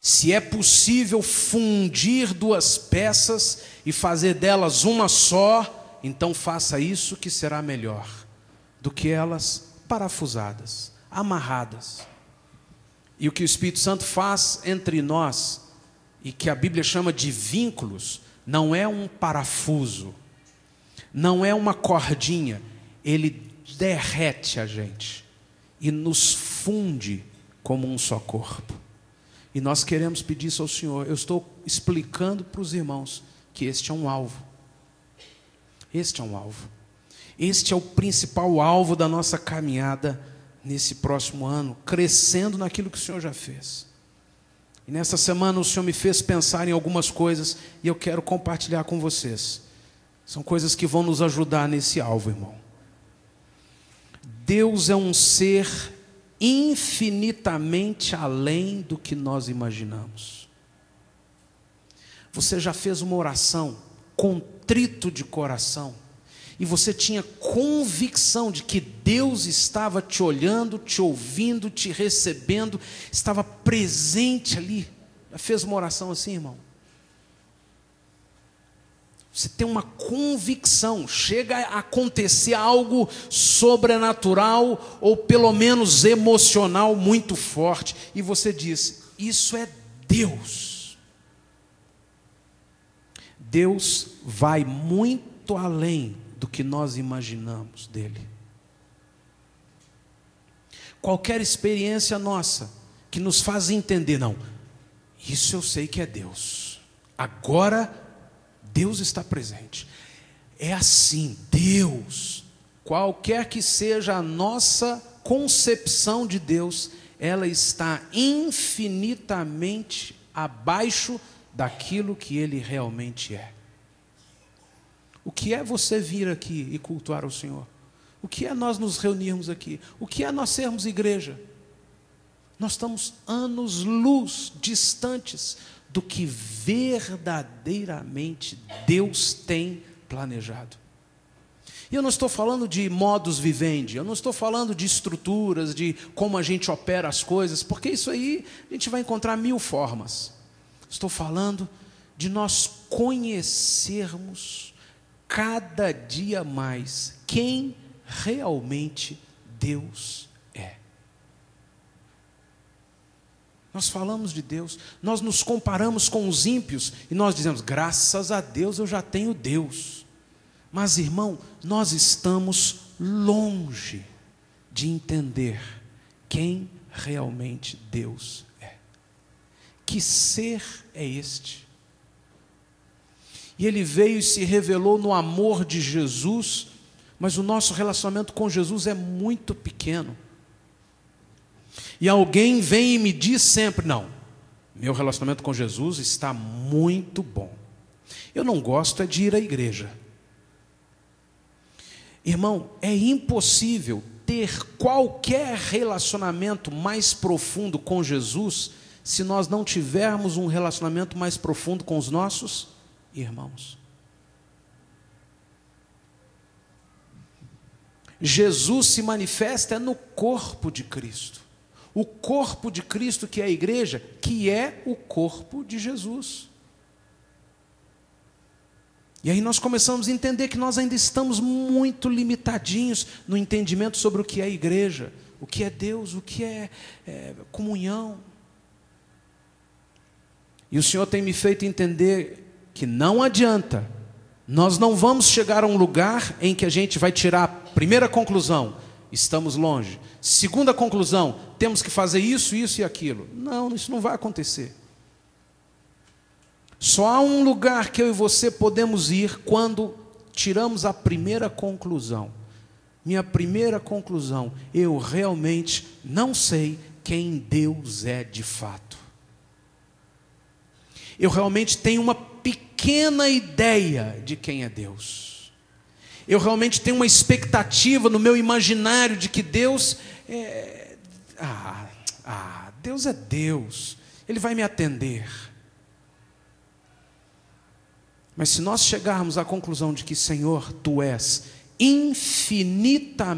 Se é possível fundir duas peças e fazer delas uma só, então faça isso, que será melhor do que elas parafusadas, amarradas. E o que o Espírito Santo faz entre nós, e que a Bíblia chama de vínculos, não é um parafuso, não é uma cordinha. Ele derrete a gente e nos funde como um só corpo. E nós queremos pedir isso ao Senhor. Eu estou explicando para os irmãos que este é um alvo. Este é um alvo. Este é o principal alvo da nossa caminhada nesse próximo ano, crescendo naquilo que o Senhor já fez. E nessa semana o Senhor me fez pensar em algumas coisas e eu quero compartilhar com vocês. São coisas que vão nos ajudar nesse alvo, irmão. Deus é um ser infinitamente além do que nós imaginamos. Você já fez uma oração contrito de coração e você tinha convicção de que Deus estava te olhando, te ouvindo, te recebendo, estava presente ali? Já fez uma oração assim, irmão? Você tem uma convicção, chega a acontecer algo sobrenatural ou pelo menos emocional muito forte, e você diz: isso é Deus. Deus vai muito além do que nós imaginamos dele. Qualquer experiência nossa que nos faz entender, não, isso eu sei que é Deus, agora Deus está presente. É assim, Deus, qualquer que seja a nossa concepção de Deus, ela está infinitamente abaixo daquilo que Ele realmente é. O que é você vir aqui e cultuar o Senhor? O que é nós nos reunirmos aqui? O que é nós sermos igreja? Nós estamos anos-luz distantes do que verdadeiramente Deus tem planejado. E eu não estou falando de modus vivendi, eu não estou falando de estruturas, de como a gente opera as coisas, porque isso aí a gente vai encontrar 1000 formas. Estou falando de nós conhecermos cada dia mais quem realmente Deus é. Nós falamos de Deus, nós nos comparamos com os ímpios e nós dizemos: graças a Deus eu já tenho Deus. Mas, irmão, nós estamos longe de entender quem realmente Deus é. Que ser é este? E Ele veio e se revelou no amor de Jesus, mas o nosso relacionamento com Jesus é muito pequeno. E alguém vem e me diz sempre: não, meu relacionamento com Jesus está muito bom. Eu não gosto é de ir à igreja. Irmão, é impossível ter qualquer relacionamento mais profundo com Jesus se nós não tivermos um relacionamento mais profundo com os nossos irmãos. Jesus se manifesta no corpo de Cristo. O corpo de Cristo, que é a igreja, que é o corpo de Jesus. E aí nós começamos a entender que nós ainda estamos muito limitadinhos no entendimento sobre o que é igreja, o que é Deus, o que é comunhão. E o Senhor tem me feito entender que não adianta, nós não vamos chegar a um lugar em que a gente vai tirar a primeira conclusão: estamos longe. Segunda conclusão: temos que fazer isso, isso e aquilo. Não, isso não vai acontecer. Só há um lugar que eu e você podemos ir quando tiramos a primeira conclusão. Minha primeira conclusão: eu realmente não sei quem Deus é de fato. Eu realmente tenho uma pequena ideia de quem é Deus. Eu realmente tenho uma expectativa no meu imaginário de que Deus é... Deus é Deus, Ele vai me atender. Mas se nós chegarmos à conclusão de que, Senhor, Tu és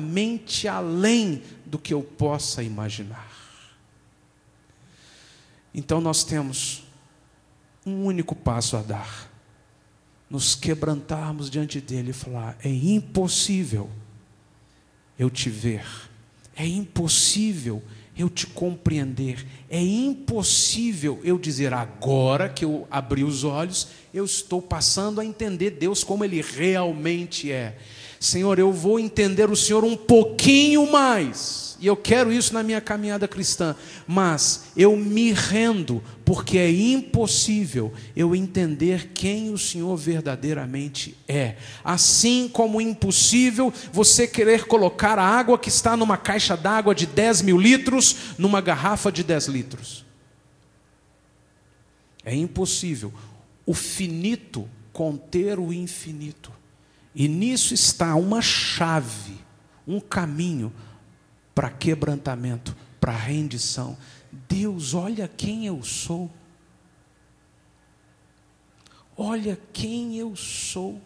infinitamente além do que eu possa imaginar. Então nós temos um único passo a dar: nos quebrantarmos diante dele e falar: é impossível eu te ver, é impossível eu te compreender, é impossível eu dizer, agora que eu abri os olhos, eu estou passando a entender Deus como Ele realmente é. Senhor, eu vou entender o Senhor um pouquinho mais, e eu quero isso na minha caminhada cristã, mas eu me rendo, porque é impossível eu entender quem o Senhor verdadeiramente é. Assim como impossível você querer colocar a água que está numa caixa d'água de 10.000 litros numa garrafa de 10 litros. É impossível o finito conter o infinito. E nisso está uma chave, um caminho para quebrantamento, para rendição. Deus, olha quem eu sou. Olha quem eu sou.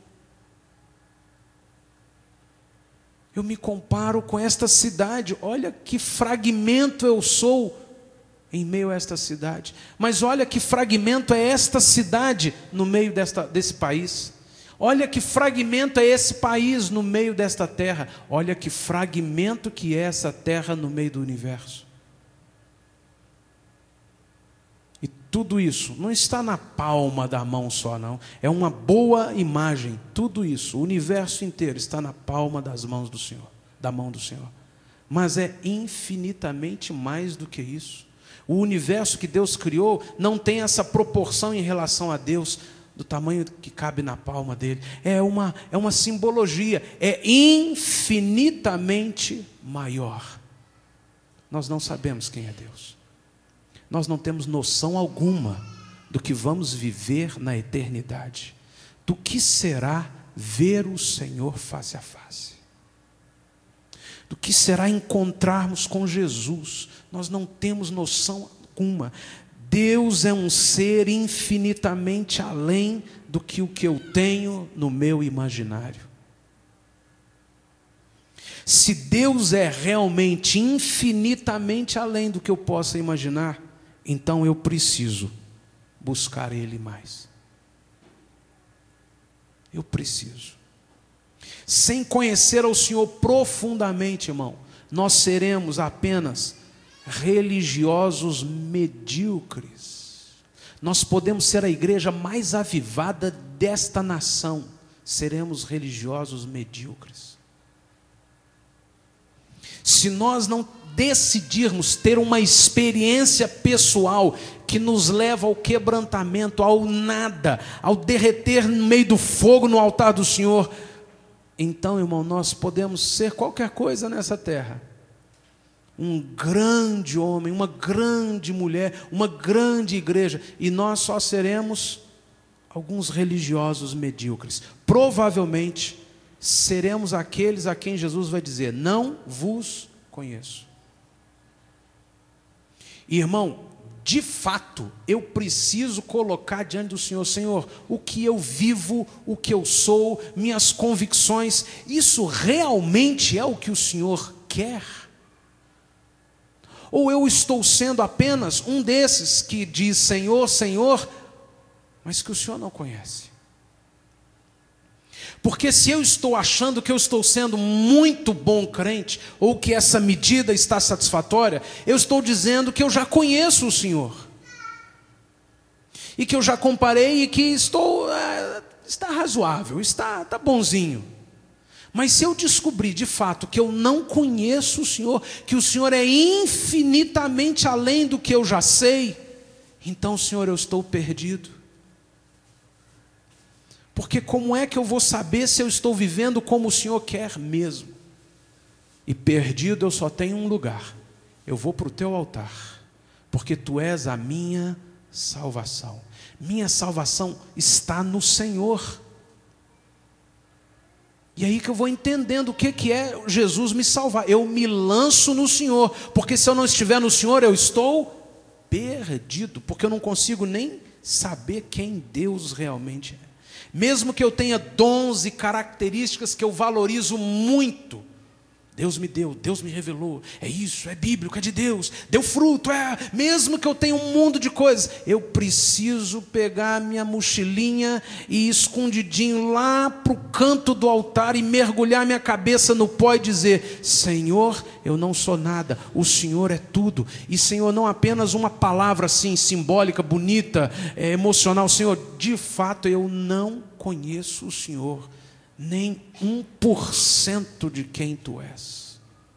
Eu me comparo com esta cidade. Olha que fragmento eu sou em meio a esta cidade. Mas olha que fragmento é esta cidade no meio desse país. Olha que fragmento é esse país no meio desta terra. Olha que fragmento que é essa terra no meio do universo. E tudo isso não está na palma da mão só, não. É uma boa imagem. Tudo isso, o universo inteiro está na palma das mãos do Senhor, da mão do Senhor. Mas é infinitamente mais do que isso. O universo que Deus criou não tem essa proporção em relação a Deus, do tamanho que cabe na palma dele. É uma simbologia, é infinitamente maior. Nós não sabemos quem é Deus. Nós não temos noção alguma do que vamos viver na eternidade, do que será ver o Senhor face a face, do que será encontrarmos com Jesus. Nós não temos noção alguma. Deus é um ser infinitamente além do que o que eu tenho no meu imaginário. Se Deus é realmente infinitamente além do que eu possa imaginar, então eu preciso buscar Ele mais. Eu preciso. Sem conhecer ao Senhor profundamente, irmão, nós seremos apenas religiosos medíocres. Nós podemos ser a igreja mais avivada desta nação, seremos religiosos medíocres. Se nós não decidirmos ter uma experiência pessoal que nos leva ao quebrantamento, ao nada, ao derreter no meio do fogo no altar do Senhor, então, irmão, nós podemos ser qualquer coisa nessa terra. Um grande homem, uma grande mulher, uma grande igreja, e nós só seremos alguns religiosos medíocres. Provavelmente seremos aqueles a quem Jesus vai dizer: não vos conheço. Irmão, de fato, eu preciso colocar diante do Senhor: Senhor, o que eu vivo, o que eu sou, minhas convicções, isso realmente é o que o Senhor quer? Ou eu estou sendo apenas um desses que diz Senhor, Senhor, mas que o Senhor não conhece? Porque se eu estou achando que eu estou sendo muito bom crente, ou que essa medida está satisfatória, eu estou dizendo que eu já conheço o Senhor, e que eu já comparei, e que está razoável, está bonzinho. Mas se eu descobrir de fato que eu não conheço o Senhor, que o Senhor é infinitamente além do que eu já sei, então, Senhor, eu estou perdido. Porque como é que eu vou saber se eu estou vivendo como o Senhor quer mesmo? E perdido eu só tenho um lugar: eu vou para o teu altar, porque tu és a minha salvação. Minha salvação está no Senhor. E aí que eu vou entendendo o que é Jesus me salvar. Eu me lanço no Senhor, porque se eu não estiver no Senhor, eu estou perdido, porque eu não consigo nem saber quem Deus realmente é. Mesmo que eu tenha dons e características que eu valorizo muito, Deus me deu, Deus me revelou, é isso, é bíblico, é de Deus, deu fruto, mesmo que eu tenha um mundo de coisas, eu preciso pegar a minha mochilinha e ir escondidinho lá para o canto do altar e mergulhar minha cabeça no pó e dizer: Senhor, eu não sou nada, o Senhor é tudo. E Senhor, não apenas uma palavra assim, simbólica, bonita, emocional. Senhor, de fato eu não conheço o Senhor, nem 1% de quem Tu és.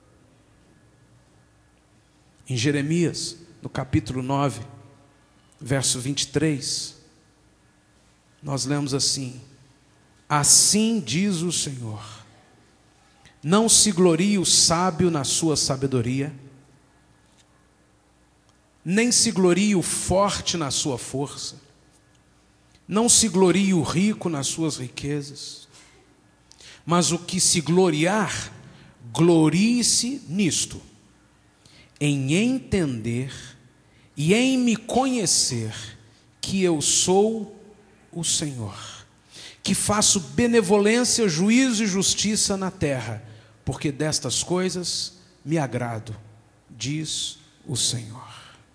Em Jeremias, no capítulo 9, verso 23, nós lemos assim: assim diz o Senhor, não se glorie o sábio na sua sabedoria, nem se glorie o forte na sua força, não se glorie o rico nas suas riquezas, mas o que se gloriar, glorie-se nisto, em entender e em me conhecer que eu sou o Senhor, que faço benevolência, juízo e justiça na terra, porque destas coisas me agrado, diz o Senhor.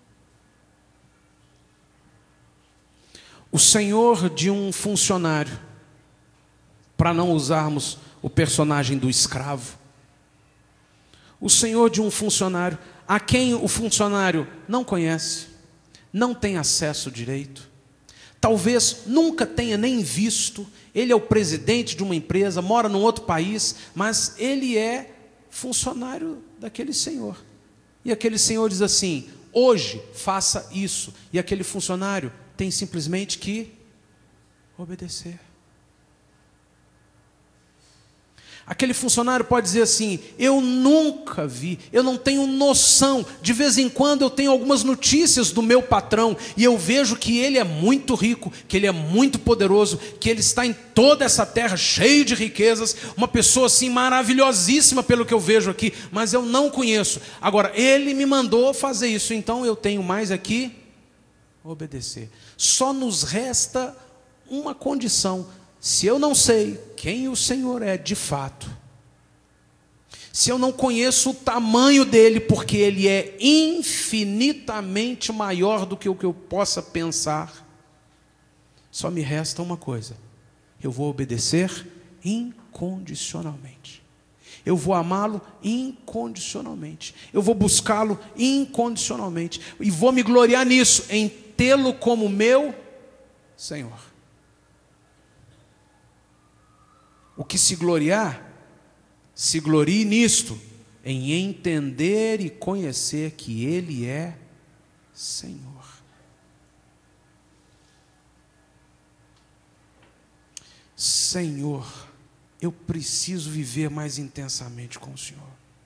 O Senhor de um funcionário, para não usarmos o personagem do escravo, o Senhor de um funcionário, a quem o funcionário não conhece, não tem acesso direito, talvez nunca tenha nem visto, ele é o presidente de uma empresa, mora num outro país, mas ele é funcionário daquele senhor, e aquele senhor diz assim: hoje faça isso, e aquele funcionário tem simplesmente que obedecer. Aquele funcionário pode dizer assim: eu nunca vi, eu não tenho noção, de vez em quando eu tenho algumas notícias do meu patrão, e eu vejo que ele é muito rico, que ele é muito poderoso, que ele está em toda essa terra cheio de riquezas, uma pessoa assim maravilhosíssima pelo que eu vejo aqui, mas eu não conheço. Agora, ele me mandou fazer isso, então eu tenho mais aqui obedecer. Só nos resta uma condição: se eu não sei quem o Senhor é de fato, se eu não conheço o tamanho dele, porque ele é infinitamente maior do que o que eu possa pensar, só me resta uma coisa: eu vou obedecer incondicionalmente, eu vou amá-lo incondicionalmente, eu vou buscá-lo incondicionalmente, e vou me gloriar nisso, em tê-lo como meu Senhor. O que se gloriar, se glorie nisto, em entender e conhecer que Ele é Senhor. Senhor, eu preciso viver mais intensamente com o Senhor.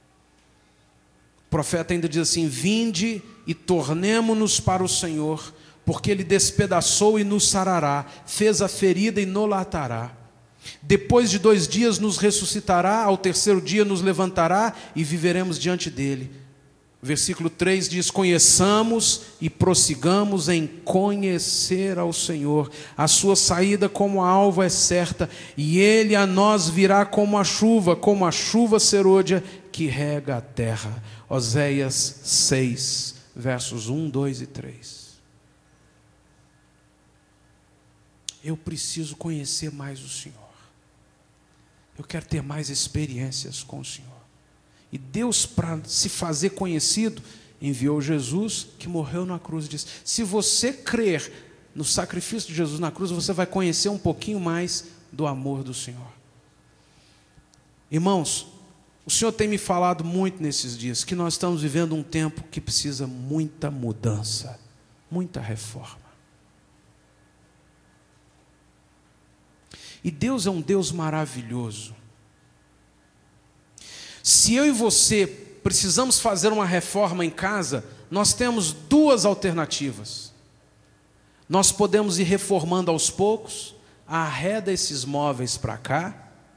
O profeta ainda diz assim: vinde e tornemo-nos para o Senhor, porque Ele despedaçou e nos sarará, fez a ferida e nos latará. Depois de 2 dias nos ressuscitará, ao 3º dia nos levantará e viveremos diante dele. Versículo 3 diz: conheçamos e prossigamos em conhecer ao Senhor. A sua saída como a alva é certa, e ele a nós virá como a chuva serôdia que rega a terra. Oséias 6, versos 1, 2 e 3. Eu preciso conhecer mais o Senhor. Eu quero ter mais experiências com o Senhor. E Deus, para se fazer conhecido, enviou Jesus, que morreu na cruz. Diz: se você crer no sacrifício de Jesus na cruz, você vai conhecer um pouquinho mais do amor do Senhor. Irmãos, o Senhor tem me falado muito nesses dias que nós estamos vivendo um tempo que precisa muita mudança, muita reforma. E Deus é um Deus maravilhoso. Se eu e você precisamos fazer uma reforma em casa, nós temos 2 alternativas. Nós podemos ir reformando aos poucos, arreda esses móveis para cá,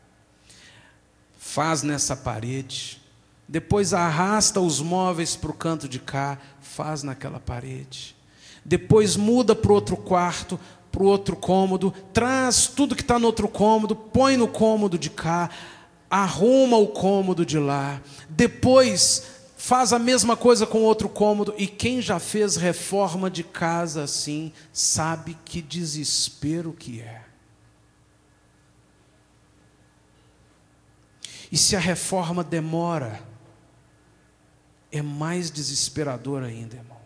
faz nessa parede, depois arrasta os móveis para o canto de cá, faz naquela parede, depois muda para o outro quarto, para o outro cômodo, traz tudo que está no outro cômodo, põe no cômodo de cá, arruma o cômodo de lá, depois faz a mesma coisa com outro cômodo. E quem já fez reforma de casa assim, sabe que desespero que é. E se a reforma demora, é mais desesperador ainda, irmão.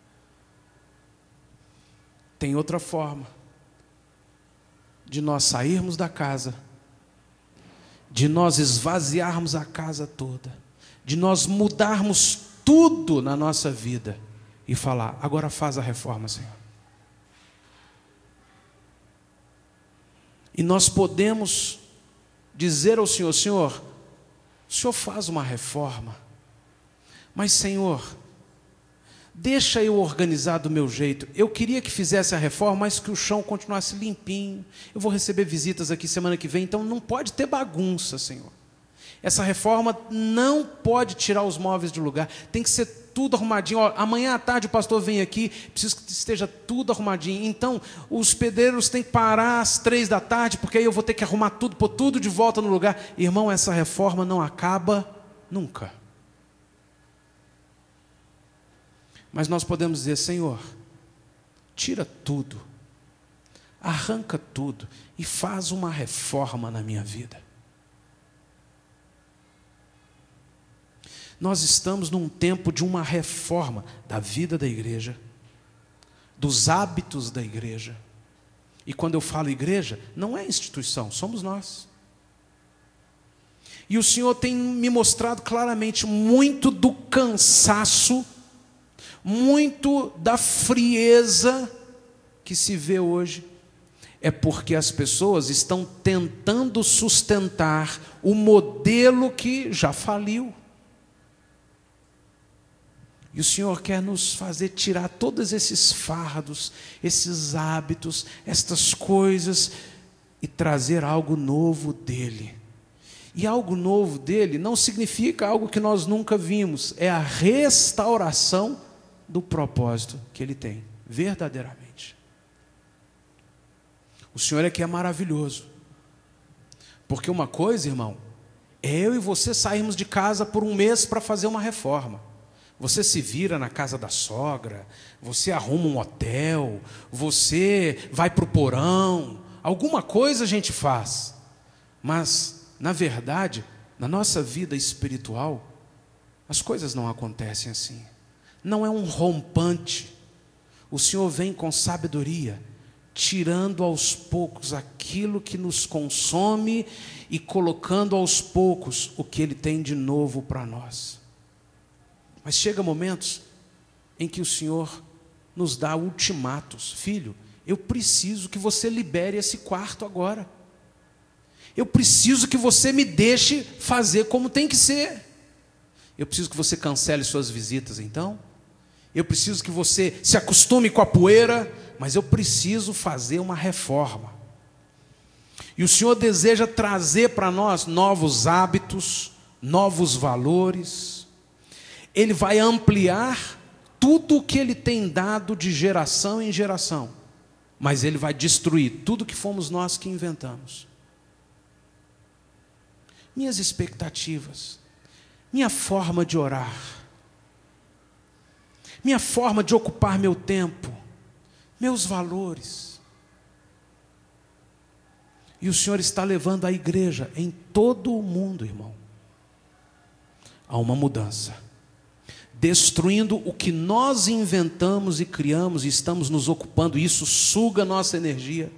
Tem outra forma de nós sairmos da casa, de nós esvaziarmos a casa toda, de nós mudarmos tudo na nossa vida e falar: agora faz a reforma, Senhor. E nós podemos dizer ao Senhor: Senhor, o Senhor faz uma reforma, mas Senhor, deixa eu organizar do meu jeito. Eu queria que fizesse a reforma, mas que o chão continuasse limpinho. Eu vou receber visitas aqui semana que vem, então não pode ter bagunça, Senhor. Essa reforma não pode tirar os móveis de lugar, tem que ser tudo arrumadinho. Ó, amanhã à tarde o pastor vem aqui, preciso que esteja tudo arrumadinho. Então os pedreiros têm que parar às 3 da tarde, porque aí eu vou ter que arrumar tudo, pôr tudo de volta no lugar. Irmão, essa reforma não acaba nunca. Mas nós podemos dizer: Senhor, tira tudo, arranca tudo e faz uma reforma na minha vida. Nós estamos num tempo de uma reforma da vida da igreja, dos hábitos da igreja. E quando eu falo igreja, não é instituição, somos nós. E o Senhor tem me mostrado claramente muito do cansaço, muito da frieza que se vê hoje. É porque as pessoas estão tentando sustentar o modelo que já faliu. E o Senhor quer nos fazer tirar todos esses fardos, esses hábitos, estas coisas, e trazer algo novo dEle. E algo novo dEle não significa algo que nós nunca vimos, é a restauração do propósito que Ele tem, verdadeiramente. O Senhor é que é maravilhoso. Porque uma coisa, irmão, é eu e você sairmos de casa por um mês para fazer uma reforma. Você se vira na casa da sogra, você arruma um hotel, você vai para o porão, alguma coisa a gente faz. Mas, na verdade, na nossa vida espiritual, as coisas não acontecem assim. Não é um rompante. O Senhor vem com sabedoria, tirando aos poucos aquilo que nos consome e colocando aos poucos o que Ele tem de novo para nós. Mas chega momentos em que o Senhor nos dá ultimatos. Filho, eu preciso que você libere esse quarto agora. Eu preciso que você me deixe fazer como tem que ser. Eu preciso que você cancele suas visitas, então. Eu preciso que você se acostume com a poeira, mas eu preciso fazer uma reforma. E o Senhor deseja trazer para nós novos hábitos, novos valores. Ele vai ampliar tudo o que Ele tem dado de geração em geração, mas Ele vai destruir tudo que fomos nós que inventamos. Minhas expectativas, minha forma de orar, minha forma de ocupar meu tempo, meus valores. E o Senhor está levando a igreja em todo o mundo, irmão, a uma mudança, destruindo o que nós inventamos e criamos e estamos nos ocupando. Isso suga nossa energia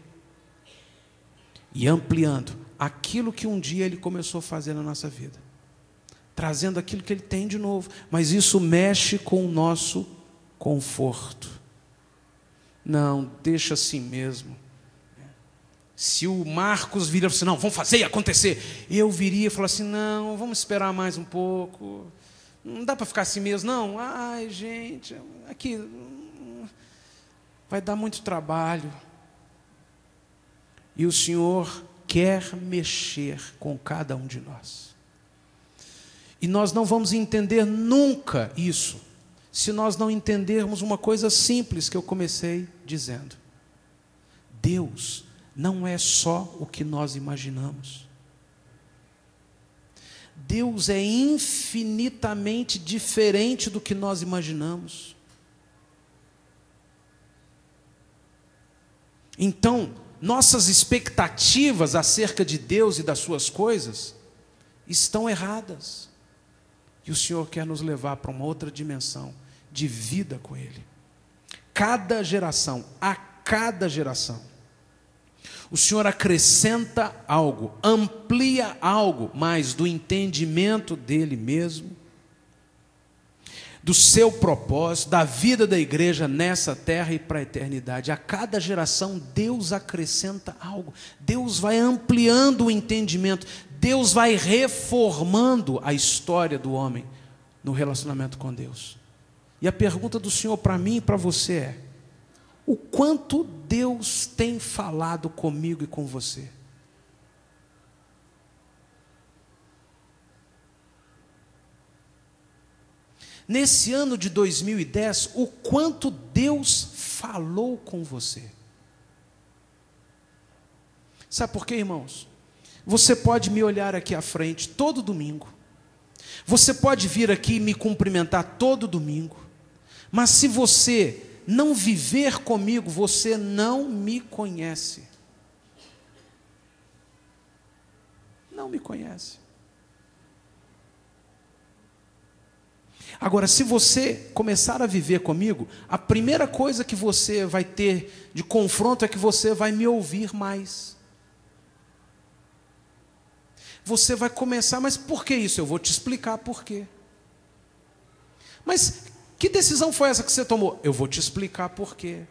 e ampliando aquilo que um dia Ele começou a fazer na nossa vida, trazendo aquilo que Ele tem de novo. Mas isso mexe com o nosso conforto. Não, deixa assim mesmo. Se o Marcos viria e falasse: não, vamos fazer e acontecer, eu viria e falasse: não, vamos esperar mais um pouco. Não dá para ficar assim mesmo, não. Ai, gente, aqui vai dar muito trabalho. E o Senhor quer mexer com cada um de nós. E nós não vamos entender nunca isso, se nós não entendermos uma coisa simples que eu comecei dizendo. Deus não é só o que nós imaginamos. Deus é infinitamente diferente do que nós imaginamos. Então, nossas expectativas acerca de Deus e das suas coisas estão erradas. E o Senhor quer nos levar para uma outra dimensão de vida com Ele. Cada geração, a cada geração, o Senhor acrescenta algo, amplia algo mais do entendimento dEle mesmo, do seu propósito, da vida da igreja nessa terra e para a eternidade. A cada geração Deus acrescenta algo, Deus vai ampliando o entendimento, Deus vai reformando a história do homem no relacionamento com Deus. E a pergunta do Senhor para mim e para você é: o quanto Deus tem falado comigo e com você? Nesse ano de 2010, o quanto Deus falou com você? Sabe por quê, irmãos? Você pode me olhar aqui à frente todo domingo. Você pode vir aqui e me cumprimentar todo domingo. Mas se você não viver comigo, você não me conhece. Não me conhece. Agora, se você começar a viver comigo, a primeira coisa que você vai ter de confronto é que você vai me ouvir mais. Você vai começar, mas por que isso? Eu vou te explicar por quê. Mas que decisão foi essa que você tomou? Eu vou te explicar por quê.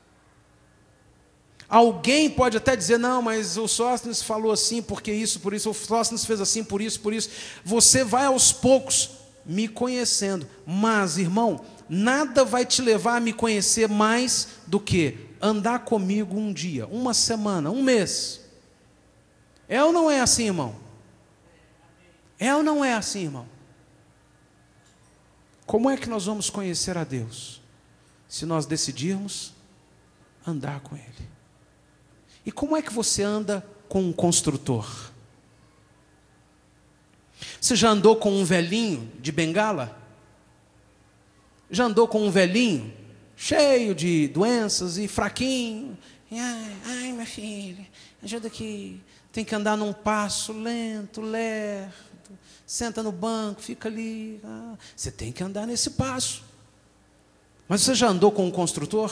Alguém pode até dizer, não, mas o Sóstenes falou assim, porque isso, por isso, o Sóstenes fez assim, por isso, por isso. Você vai aos poucos me conhecendo, mas, irmão, nada vai te levar a me conhecer mais do que andar comigo um dia, uma semana, um mês. É ou não é assim, irmão? É ou não é assim, irmão? Como é que nós vamos conhecer a Deus? Se nós decidirmos andar com Ele. E como é que você anda com um construtor? Você já andou com um velhinho de bengala? Já andou com um velhinho cheio de doenças e fraquinho? Ai, minha filha, ajuda aqui. Tem que andar num passo lento, lerdo. Senta no banco, fica ali. Você tem que andar nesse passo. Mas você já andou com um construtor?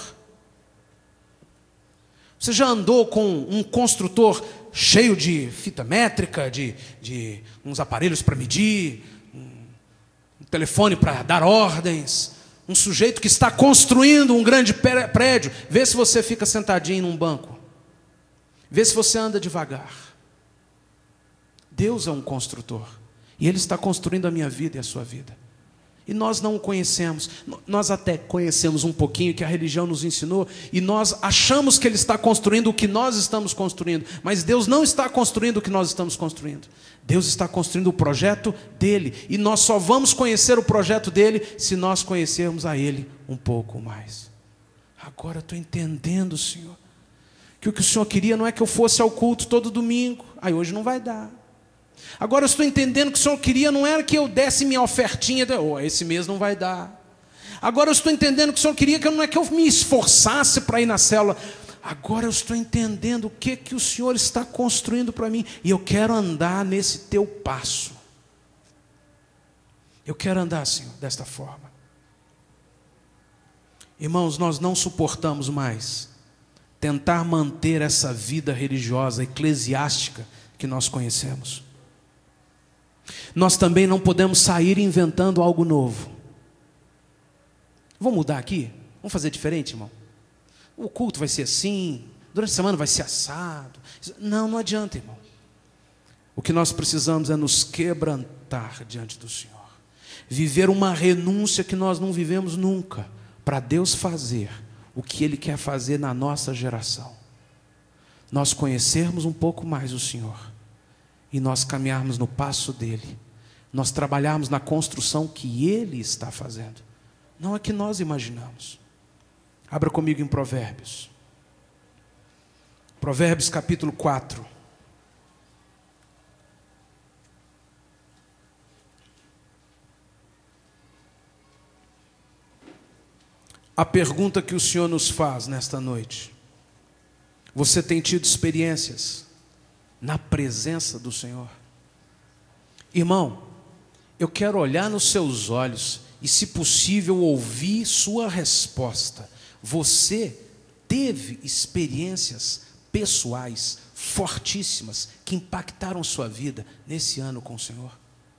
Você já andou com um construtor cheio de fita métrica, de uns aparelhos para medir, um telefone para dar ordens, um sujeito que está construindo um grande prédio? Vê se você fica sentadinho num banco. Vê se você anda devagar. Deus é um construtor. E Ele está construindo a minha vida e a sua vida. E nós não o conhecemos. Nós até conhecemos um pouquinho que a religião nos ensinou, e nós achamos que Ele está construindo o que nós estamos construindo. Mas Deus não está construindo o que nós estamos construindo. Deus está construindo o projeto dEle. E nós só vamos conhecer o projeto dEle se nós conhecermos a Ele um pouco mais. Agora eu estou entendendo, Senhor, que o que o Senhor queria não é que eu fosse ao culto todo domingo. Aí hoje não vai dar. Agora eu estou entendendo que o Senhor queria não era que eu desse minha ofertinha, esse mês não vai dar. Agora eu estou entendendo que o Senhor queria que não é que eu me esforçasse para ir na célula. Agora eu estou entendendo o que o Senhor está construindo para mim. E eu quero andar nesse teu passo. Eu quero andar, Senhor, desta forma. Irmãos, nós não suportamos mais tentar manter essa vida religiosa, eclesiástica que nós conhecemos. Nós também não podemos sair inventando algo novo. Vamos mudar aqui? Vamos fazer diferente, irmão? O culto vai ser assim, durante a semana vai ser assado. Não, não adianta, irmão. O que nós precisamos é nos quebrantar diante do Senhor. Viver uma renúncia que nós não vivemos nunca, para Deus fazer o que Ele quer fazer na nossa geração. Nós conhecermos um pouco mais o Senhor e nós caminharmos no passo dEle. Nós trabalharmos na construção que Ele está fazendo, não é que nós imaginamos. Abra comigo em Provérbios. Provérbios capítulo 4. A pergunta que o Senhor nos faz nesta noite: você tem tido experiências na presença do Senhor? Irmão, eu quero olhar nos seus olhos e, se possível, ouvir sua resposta. Você teve experiências pessoais fortíssimas que impactaram sua vida nesse ano com o Senhor?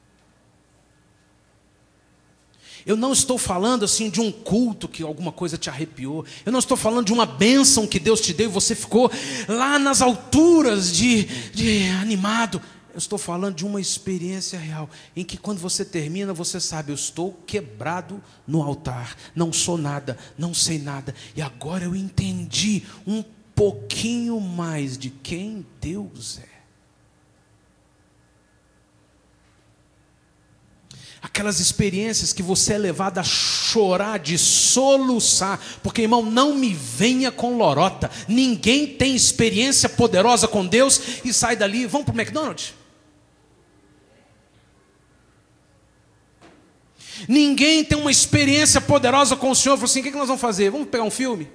Eu não estou falando assim de um culto que alguma coisa te arrepiou. Eu não estou falando de uma bênção que Deus te deu e você ficou lá nas alturas de animado. Eu estou falando de uma experiência real, em que quando você termina, você sabe: eu estou quebrado no altar, não sou nada, não sei nada, e agora eu entendi um pouquinho mais de quem Deus é. Aquelas experiências que você é levado a chorar, de soluçar, porque, irmão, não me venha com lorota. Ninguém tem experiência poderosa com Deus e sai dali: vamos para o McDonald's. Ninguém tem uma experiência poderosa com o Senhor e fala assim: o que nós vamos fazer? Vamos pegar um filme?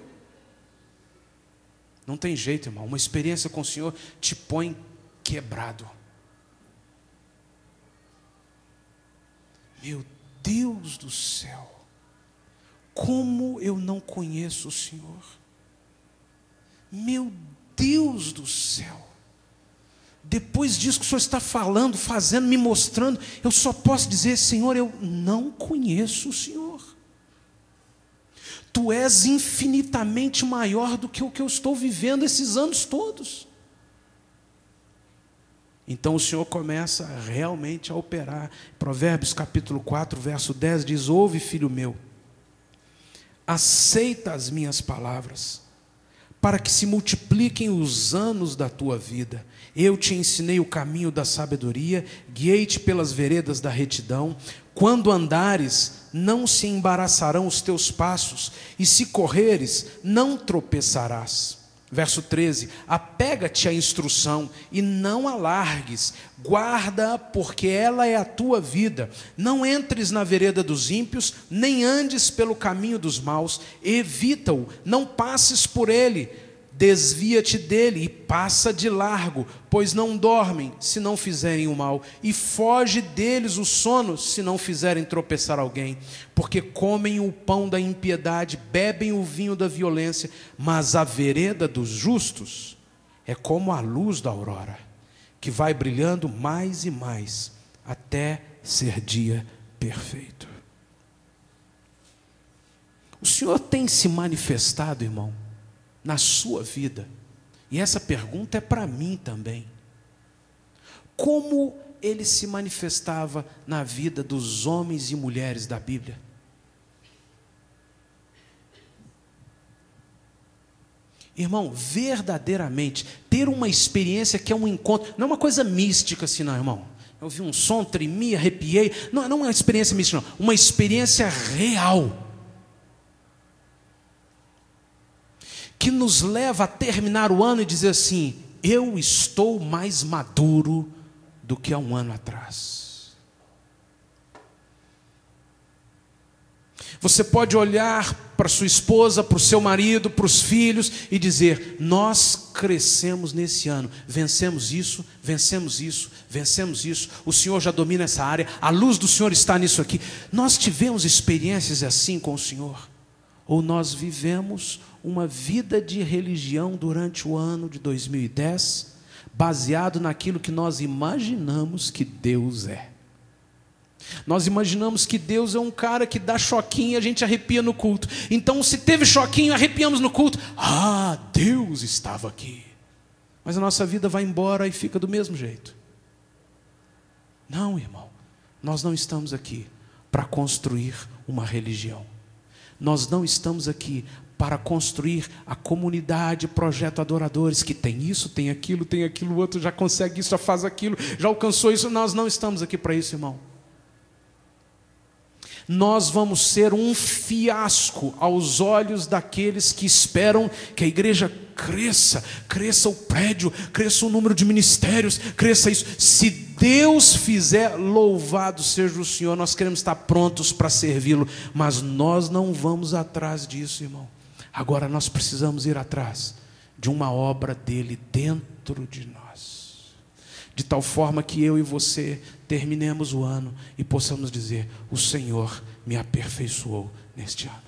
Não tem jeito, irmão. Uma experiência com o Senhor te põe quebrado. Meu Deus do céu, como eu não conheço o Senhor. Meu Deus do céu. Depois disso que o Senhor está falando, fazendo, me mostrando, eu só posso dizer: Senhor, eu não conheço o Senhor. Tu és infinitamente maior do que o que eu estou vivendo esses anos todos. Então o Senhor começa realmente a operar. Provérbios capítulo 4, verso 10 diz: ouve, filho meu, aceita as minhas palavras, para que se multipliquem os anos da tua vida. Eu te ensinei o caminho da sabedoria, guiei-te pelas veredas da retidão. Quando andares, não se embaraçarão os teus passos, e se correres, não tropeçarás. Verso 13: apega-te à instrução e não a largues, guarda-a, porque ela é a tua vida. Não entres na vereda dos ímpios, nem andes pelo caminho dos maus. Evita-o, não passes por ele. Desvia-te dele e passa de largo, pois não dormem se não fizerem o mal, e foge deles o sono se não fizerem tropeçar alguém. Porque comem o pão da impiedade, bebem o vinho da violência, mas a vereda dos justos é como a luz da aurora, que vai brilhando mais e mais, até ser dia perfeito. O Senhor tem se manifestado, irmão, na sua vida, e essa pergunta é para mim também: como ele se manifestava na vida dos homens e mulheres da Bíblia? Irmão, verdadeiramente, ter uma experiência que é um encontro, não é uma coisa mística assim, não, irmão. Eu ouvi um som, tremi, arrepiei, não é uma experiência mística, não, uma experiência real, que nos leva a terminar o ano e dizer assim: eu estou mais maduro do que há um ano atrás. Você pode olhar para sua esposa, para o seu marido, para os filhos e dizer: nós crescemos nesse ano, vencemos isso, vencemos isso, vencemos isso, o Senhor já domina essa área, a luz do Senhor está nisso aqui. Nós tivemos experiências assim com o Senhor? Ou nós vivemos uma vida de religião durante o ano de 2010, baseado naquilo que nós imaginamos que Deus é? Nós imaginamos que Deus é um cara que dá choquinho e a gente arrepia no culto. Então, se teve choquinho, arrepiamos no culto. Ah, Deus estava aqui. Mas a nossa vida vai embora e fica do mesmo jeito. Não, irmão, nós não estamos aqui para construir uma religião. Nós não estamos aqui para construir a comunidade, projeto adoradores, que tem isso, tem aquilo, o outro já consegue isso, já faz aquilo, já alcançou isso. Nós não estamos aqui para isso, irmão. Nós vamos ser um fiasco aos olhos daqueles que esperam que a igreja cresça o prédio, cresça o número de ministérios, cresça isso. Se Deus fizer, louvado seja o Senhor. Nós queremos estar prontos para servi-lo, mas nós não vamos atrás disso, irmão. Agora nós precisamos ir atrás de uma obra dele dentro de nós, de tal forma que eu e você terminemos o ano e possamos dizer: o Senhor me aperfeiçoou neste ano.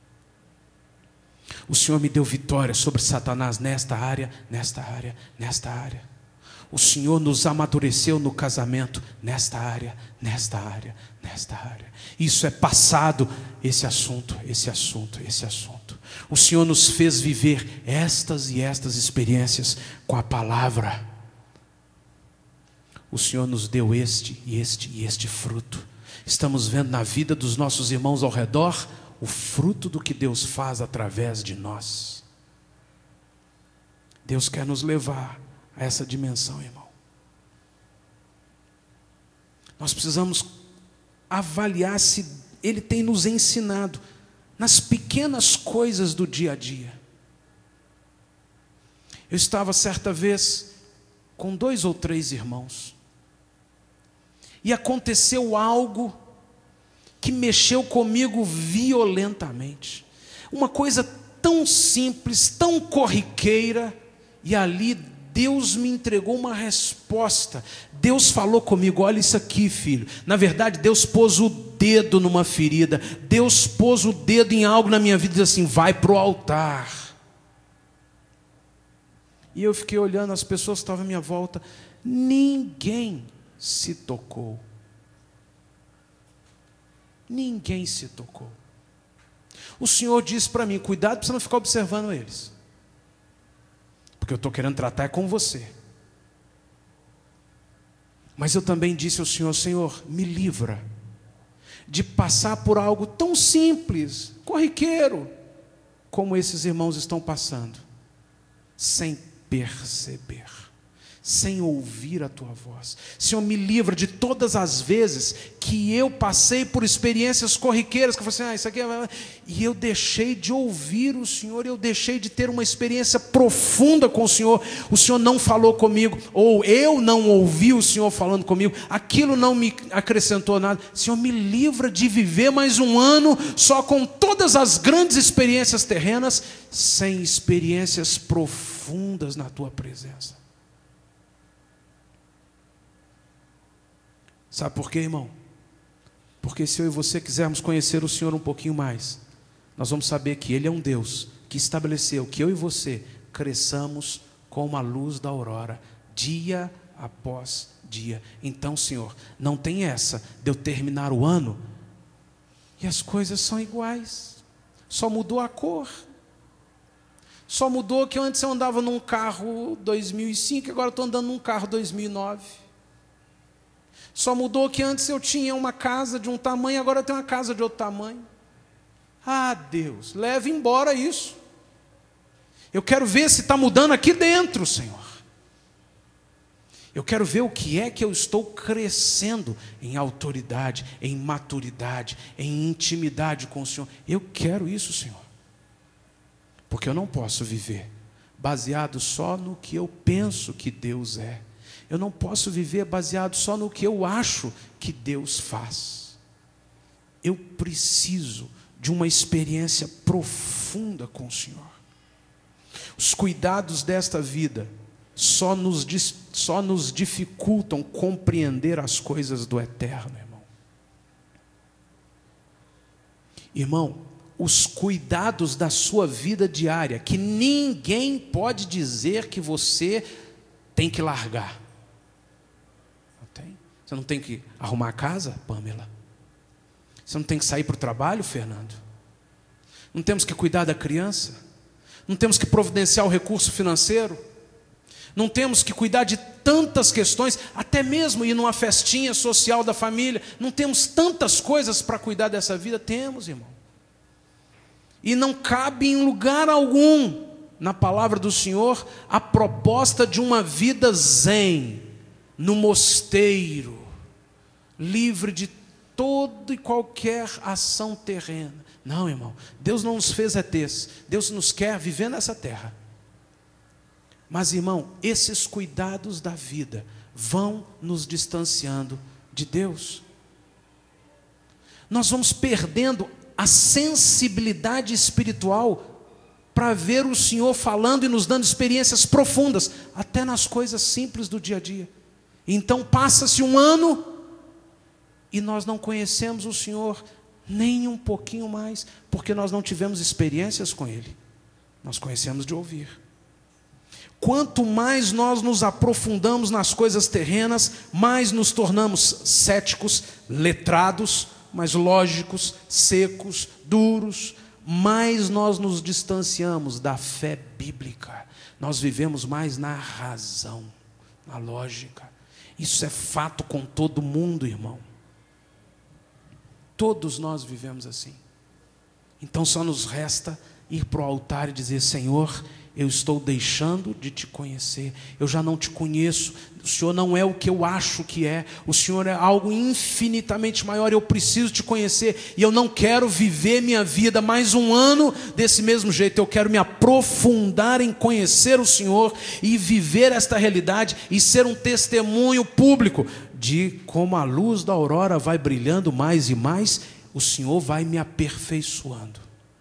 O Senhor me deu vitória sobre Satanás nesta área, nesta área, nesta área. O Senhor nos amadureceu no casamento nesta área, nesta área, nesta área. Isso é passado, esse assunto, esse assunto, esse assunto. O Senhor nos fez viver estas e estas experiências com a palavra. O Senhor nos deu este e este e este fruto. Estamos vendo na vida dos nossos irmãos ao redor o fruto do que Deus faz através de nós. Deus quer nos levar a essa dimensão, irmão. Nós precisamos avaliar se Ele tem nos ensinado nas pequenas coisas do dia a dia. Eu estava certa vez com 2 ou 3 irmãos e aconteceu algo que mexeu comigo violentamente. Uma coisa tão simples, tão corriqueira, e ali Deus me entregou uma resposta. Deus falou comigo: olha isso aqui, filho. Na verdade, Deus pôs o dedo numa ferida. Deus pôs o dedo em algo na minha vida e disse assim: vai para o altar. E eu fiquei olhando as pessoas que estavam à minha volta. Ninguém se tocou. Ninguém se tocou. O Senhor disse para mim: cuidado para você não ficar observando eles, porque eu estou querendo tratar com você. Mas eu também disse ao Senhor: Senhor, me livra de passar por algo tão simples, corriqueiro, como esses irmãos estão passando, sem perceber, sem ouvir a tua voz. Senhor, me livra de todas as vezes que eu passei por experiências corriqueiras, que eu falei assim: isso aqui é... e eu deixei de ouvir o Senhor, eu deixei de ter uma experiência profunda com o Senhor. O Senhor não falou comigo, ou eu não ouvi o Senhor falando comigo, aquilo não me acrescentou nada. Senhor, me livra de viver mais um ano só com todas as grandes experiências terrenas, sem experiências profundas na tua presença. Sabe por quê, irmão? Porque se eu e você quisermos conhecer o Senhor um pouquinho mais, nós vamos saber que Ele é um Deus que estabeleceu que eu e você cresçamos como a luz da aurora, dia após dia. Então, Senhor, não tem essa de eu terminar o ano e as coisas são iguais, só mudou a cor, só mudou que antes eu andava num carro 2005, agora estou andando num carro 2009. Só mudou que antes eu tinha uma casa de um tamanho, agora eu tenho uma casa de outro tamanho. Ah, Deus, leve embora isso. Eu quero ver se está mudando aqui dentro, Senhor. Eu quero ver o que é que eu estou crescendo em autoridade, em maturidade, em intimidade com o Senhor. Eu quero isso, Senhor. Porque eu não posso viver baseado só no que eu penso que Deus é. Eu não posso viver baseado só no que eu acho que Deus faz. Eu preciso de uma experiência profunda com o Senhor. Os cuidados desta vida só nos dificultam compreender as coisas do eterno, irmão. Irmão, os cuidados da sua vida diária, que ninguém pode dizer que você tem que largar. Você não tem que arrumar a casa, Pamela? Você não tem que sair para o trabalho, Fernando? Não temos que cuidar da criança? Não temos que providenciar o recurso financeiro? Não temos que cuidar de tantas questões, até mesmo ir numa festinha social da família? Não temos tantas coisas para cuidar dessa vida? Temos, irmão. E não cabe em lugar algum, na palavra do Senhor, a proposta de uma vida zen, no mosteiro, livre de toda e qualquer ação terrena. Não, irmão, Deus não nos fez ETs, Deus nos quer viver nessa terra. Mas, irmão, esses cuidados da vida vão nos distanciando de Deus. Nós vamos perdendo a sensibilidade espiritual para ver o Senhor falando e nos dando experiências profundas, até nas coisas simples do dia a dia. Então passa-se um ano e nós não conhecemos o Senhor nem um pouquinho mais, porque nós não tivemos experiências com Ele. Nós conhecemos de ouvir. Quanto mais nós nos aprofundamos nas coisas terrenas, mais nos tornamos céticos, letrados, mais lógicos, secos, duros, mais nós nos distanciamos da fé bíblica. Nós vivemos mais na razão, na lógica. Isso é fato com todo mundo, irmão. Todos nós vivemos assim. Então só nos resta ir para o altar e dizer: Senhor, eu estou deixando de te conhecer, eu já não te conheço, o Senhor não é o que eu acho que é, o Senhor é algo infinitamente maior, eu preciso te conhecer, e eu não quero viver minha vida mais um ano desse mesmo jeito, eu quero me aprofundar em conhecer o Senhor, e viver esta realidade, e ser um testemunho público, de como a luz da aurora vai brilhando mais e mais, o Senhor vai me aperfeiçoando.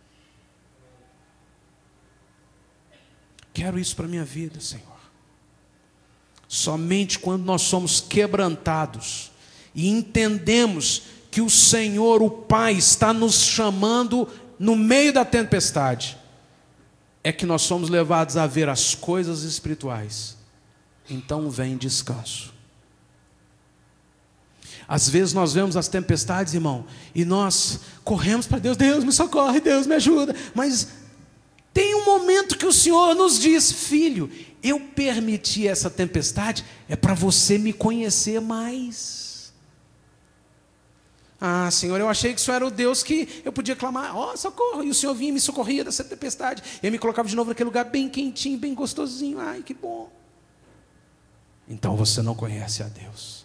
Quero isso para a minha vida, Senhor. Somente quando nós somos quebrantados e entendemos que o Senhor, o Pai, está nos chamando no meio da tempestade, é que nós somos levados a ver as coisas espirituais. Então vem descanso. Às vezes nós vemos as tempestades, irmão, e nós corremos para Deus: Deus me socorre, Deus me ajuda, mas tem um momento que o Senhor nos diz: filho, eu permiti essa tempestade, é para você me conhecer mais. Ah, Senhor, eu achei que o Senhor era o Deus que eu podia clamar: ó, socorro, e o Senhor vinha e me socorria dessa tempestade, e eu me colocava de novo naquele lugar bem quentinho, bem gostosinho, ai que bom. Então você não conhece a Deus.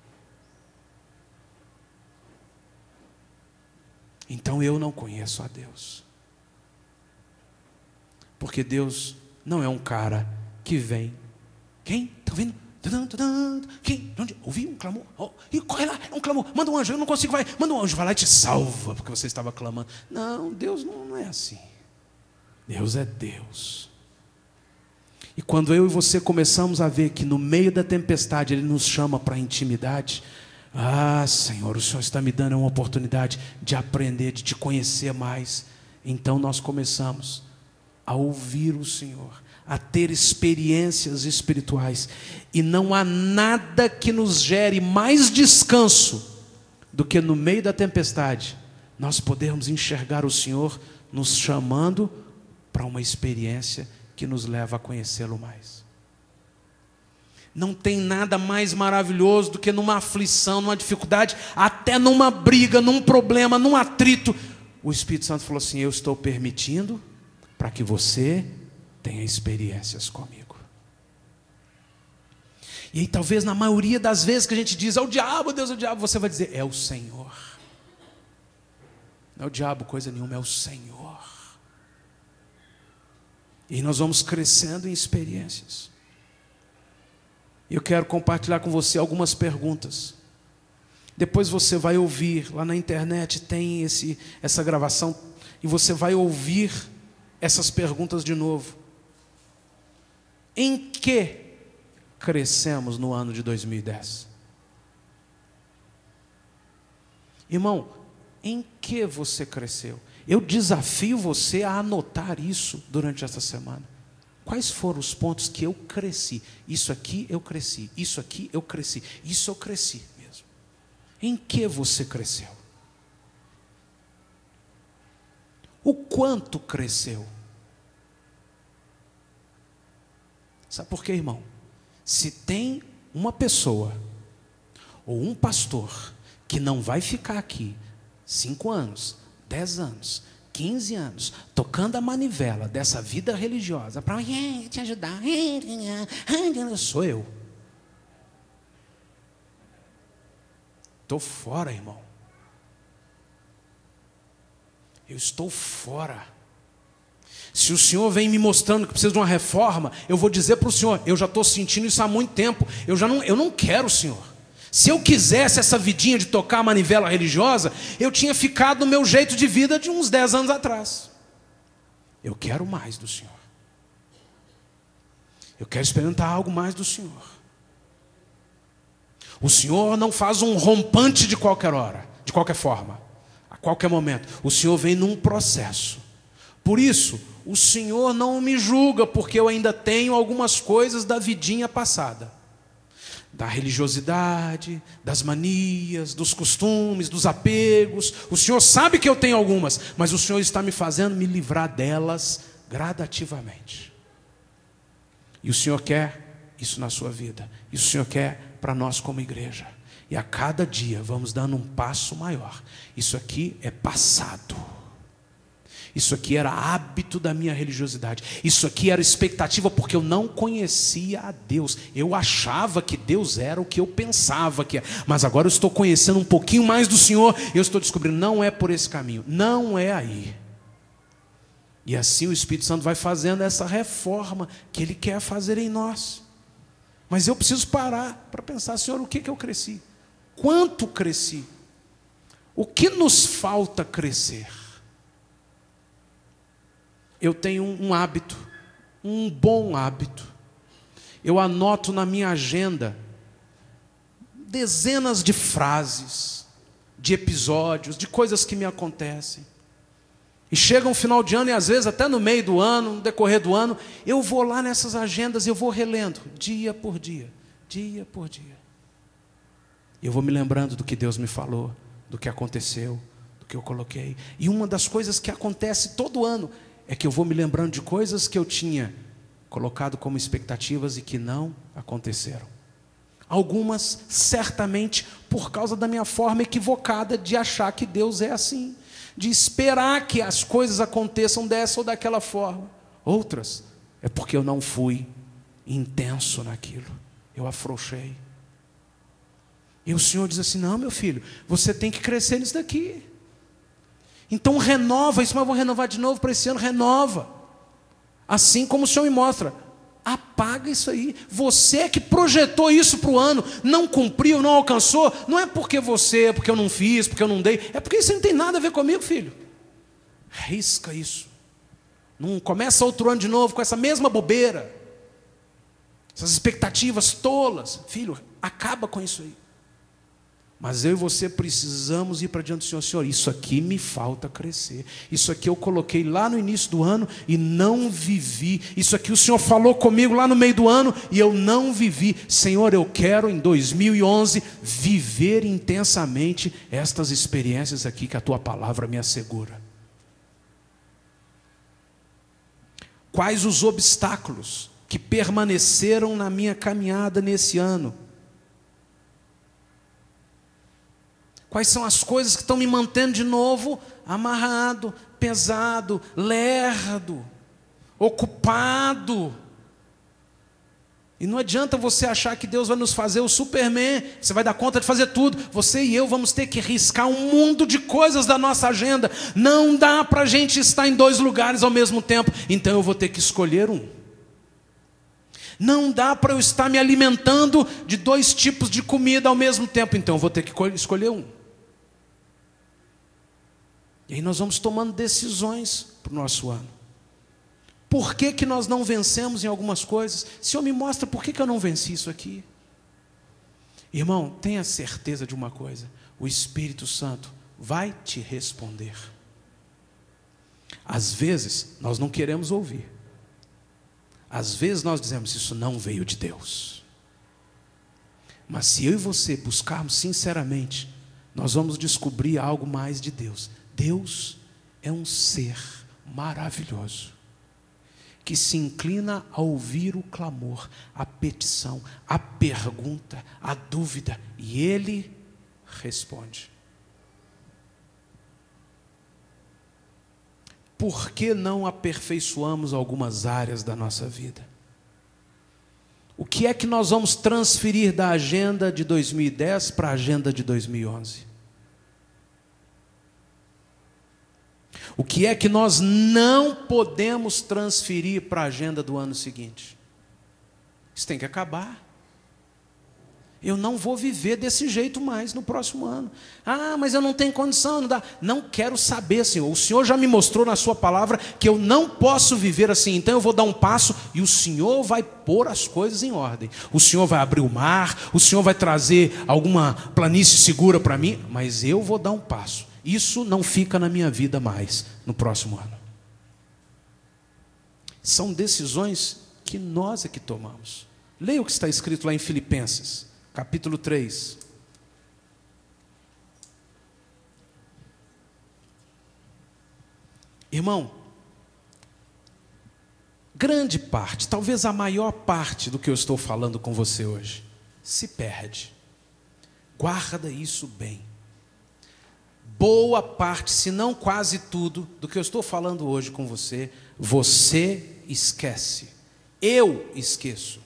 Então eu não conheço a Deus. Porque Deus não é um cara que vem. Quem? Está ouvindo? Quem? Onde? Ouvi um clamor? Oh, e corre lá, é um clamor. Manda um anjo, eu não consigo, vai. Manda um anjo, vai lá e te salva, porque você estava clamando. Não, Deus não é assim. Deus é Deus. E quando eu e você começamos a ver que no meio da tempestade Ele nos chama para a intimidade, ah, Senhor, o Senhor está me dando uma oportunidade de aprender, de te conhecer mais. Então nós começamos a ouvir o Senhor, a ter experiências espirituais. E não há nada que nos gere mais descanso do que no meio da tempestade nós podermos enxergar o Senhor nos chamando para uma experiência que nos leva a conhecê-lo mais. Não tem nada mais maravilhoso do que numa aflição, numa dificuldade, até numa briga, num problema, num atrito. O Espírito Santo falou assim: eu estou permitindo para que você tenha experiências comigo. E aí talvez na maioria das vezes que a gente diz: é o diabo, Deus é o diabo, você vai dizer: é o Senhor. Não é o diabo coisa nenhuma, é o Senhor. E nós vamos crescendo em experiências. Eu quero compartilhar com você algumas perguntas. Depois você vai ouvir, lá na internet tem essa gravação, e você vai ouvir essas perguntas de novo. Em que crescemos no ano de 2010? Irmão, em que você cresceu? Eu desafio você a anotar isso durante esta semana. Quais foram os pontos que eu cresci? Isso aqui eu cresci, isso aqui eu cresci, isso eu cresci mesmo. Em que você cresceu? O quanto cresceu? Sabe por quê, irmão? Se tem uma pessoa ou um pastor que não vai ficar aqui 5 anos, 10 anos, 15 anos, tocando a manivela dessa vida religiosa para te ajudar, sou eu. Estou fora, irmão. Eu estou fora. Se o Senhor vem me mostrando que precisa de uma reforma, eu vou dizer para o Senhor, eu já estou sentindo isso há muito tempo, eu não quero, Senhor. Se eu quisesse essa vidinha de tocar a manivela religiosa, eu tinha ficado no meu jeito de vida de uns 10 anos atrás. Eu quero mais do Senhor. Eu quero experimentar algo mais do Senhor. O Senhor não faz um rompante de qualquer hora, de qualquer forma, a qualquer momento. O Senhor vem num processo. Por isso, o Senhor não me julga, porque eu ainda tenho algumas coisas da vidinha passada. Da religiosidade, das manias, dos costumes, dos apegos. O Senhor sabe que eu tenho algumas, mas o Senhor está me fazendo me livrar delas gradativamente. E o Senhor quer isso na sua vida. E o Senhor quer para nós como igreja. E a cada dia vamos dando um passo maior. Isso aqui é passado. Isso aqui era hábito da minha religiosidade. Isso aqui era expectativa porque eu não conhecia a Deus. Eu achava que Deus era o que eu pensava que era. Mas agora eu estou conhecendo um pouquinho mais do Senhor. E eu estou descobrindo, não é por esse caminho. Não é aí. E assim o Espírito Santo vai fazendo essa reforma que Ele quer fazer em nós. Mas eu preciso parar para pensar, Senhor, o que eu cresci? Quanto cresci? O que nos falta crescer? Eu tenho um hábito, um bom hábito. Eu anoto na minha agenda dezenas de frases, de episódios, de coisas que me acontecem. E chega um final de ano, e às vezes até no meio do ano, no decorrer do ano, eu vou lá nessas agendas e eu vou relendo, dia por dia, dia por dia. E eu vou me lembrando do que Deus me falou, do que aconteceu, do que eu coloquei. E uma das coisas que acontece todo ano é que eu vou me lembrando de coisas que eu tinha colocado como expectativas e que não aconteceram. Algumas, certamente, por causa da minha forma equivocada de achar que Deus é assim, de esperar que as coisas aconteçam dessa ou daquela forma. Outras, é porque eu não fui intenso naquilo, eu afrouxei. E o Senhor diz assim, não, meu filho, você tem que crescer nisso daqui. Então renova isso, mas eu vou renovar de novo para esse ano, renova. Assim como o Senhor me mostra, apaga isso aí. Você que projetou isso para o ano, não cumpriu, não alcançou, não é porque eu não fiz, porque eu não dei, é porque isso não tem nada a ver comigo, filho. Risca isso. Não começa outro ano de novo com essa mesma bobeira, essas expectativas tolas. Filho, acaba com isso aí. Mas eu e você precisamos ir para diante do Senhor. Senhor, isso aqui me falta crescer. Isso aqui eu coloquei lá no início do ano e não vivi. Isso aqui o Senhor falou comigo lá no meio do ano e eu não vivi. Senhor, eu quero em 2011 viver intensamente estas experiências aqui que a Tua palavra me assegura. Quais os obstáculos que permaneceram na minha caminhada nesse ano? Quais são as coisas que estão me mantendo de novo amarrado, pesado, lerdo, ocupado? E não adianta você achar que Deus vai nos fazer o Superman, você vai dar conta de fazer tudo. Você e eu vamos ter que riscar um mundo de coisas da nossa agenda. Não dá para a gente estar em 2 lugares ao mesmo tempo. Então eu vou ter que escolher um. Não dá para eu estar me alimentando de 2 tipos de comida ao mesmo tempo. Então eu vou ter que escolher um. E aí nós vamos tomando decisões para o nosso ano. Por que nós não vencemos em algumas coisas? Senhor, me mostra por que eu não venci isso aqui. Irmão, tenha certeza de uma coisa. O Espírito Santo vai te responder. Às vezes, nós não queremos ouvir. Às vezes nós dizemos, isso não veio de Deus. Mas se eu e você buscarmos sinceramente, nós vamos descobrir algo mais de Deus. Deus é um ser maravilhoso, que se inclina a ouvir o clamor, a petição, a pergunta, a dúvida, e Ele responde. Por que não aperfeiçoamos algumas áreas da nossa vida? O que é que nós vamos transferir da agenda de 2010 para a agenda de 2011? O que é que nós não podemos transferir para a agenda do ano seguinte? Isso tem que acabar. Eu não vou viver desse jeito mais no próximo ano. Ah, mas eu não tenho condição, não dá. Não quero saber, Senhor. O Senhor já me mostrou na sua palavra que eu não posso viver assim. Então eu vou dar um passo e o Senhor vai pôr as coisas em ordem. O Senhor vai abrir o mar, o Senhor vai trazer alguma planície segura para mim, mas eu vou dar um passo. Isso não fica na minha vida mais no próximo ano. São decisões que nós é que tomamos. Leia o que está escrito lá em Filipenses. Capítulo 3. Irmão, grande parte, talvez a maior parte do que eu estou falando com você hoje, se perde. Guarda isso bem. Boa parte, se não quase tudo, do que eu estou falando hoje com você, você esquece. Eu esqueço.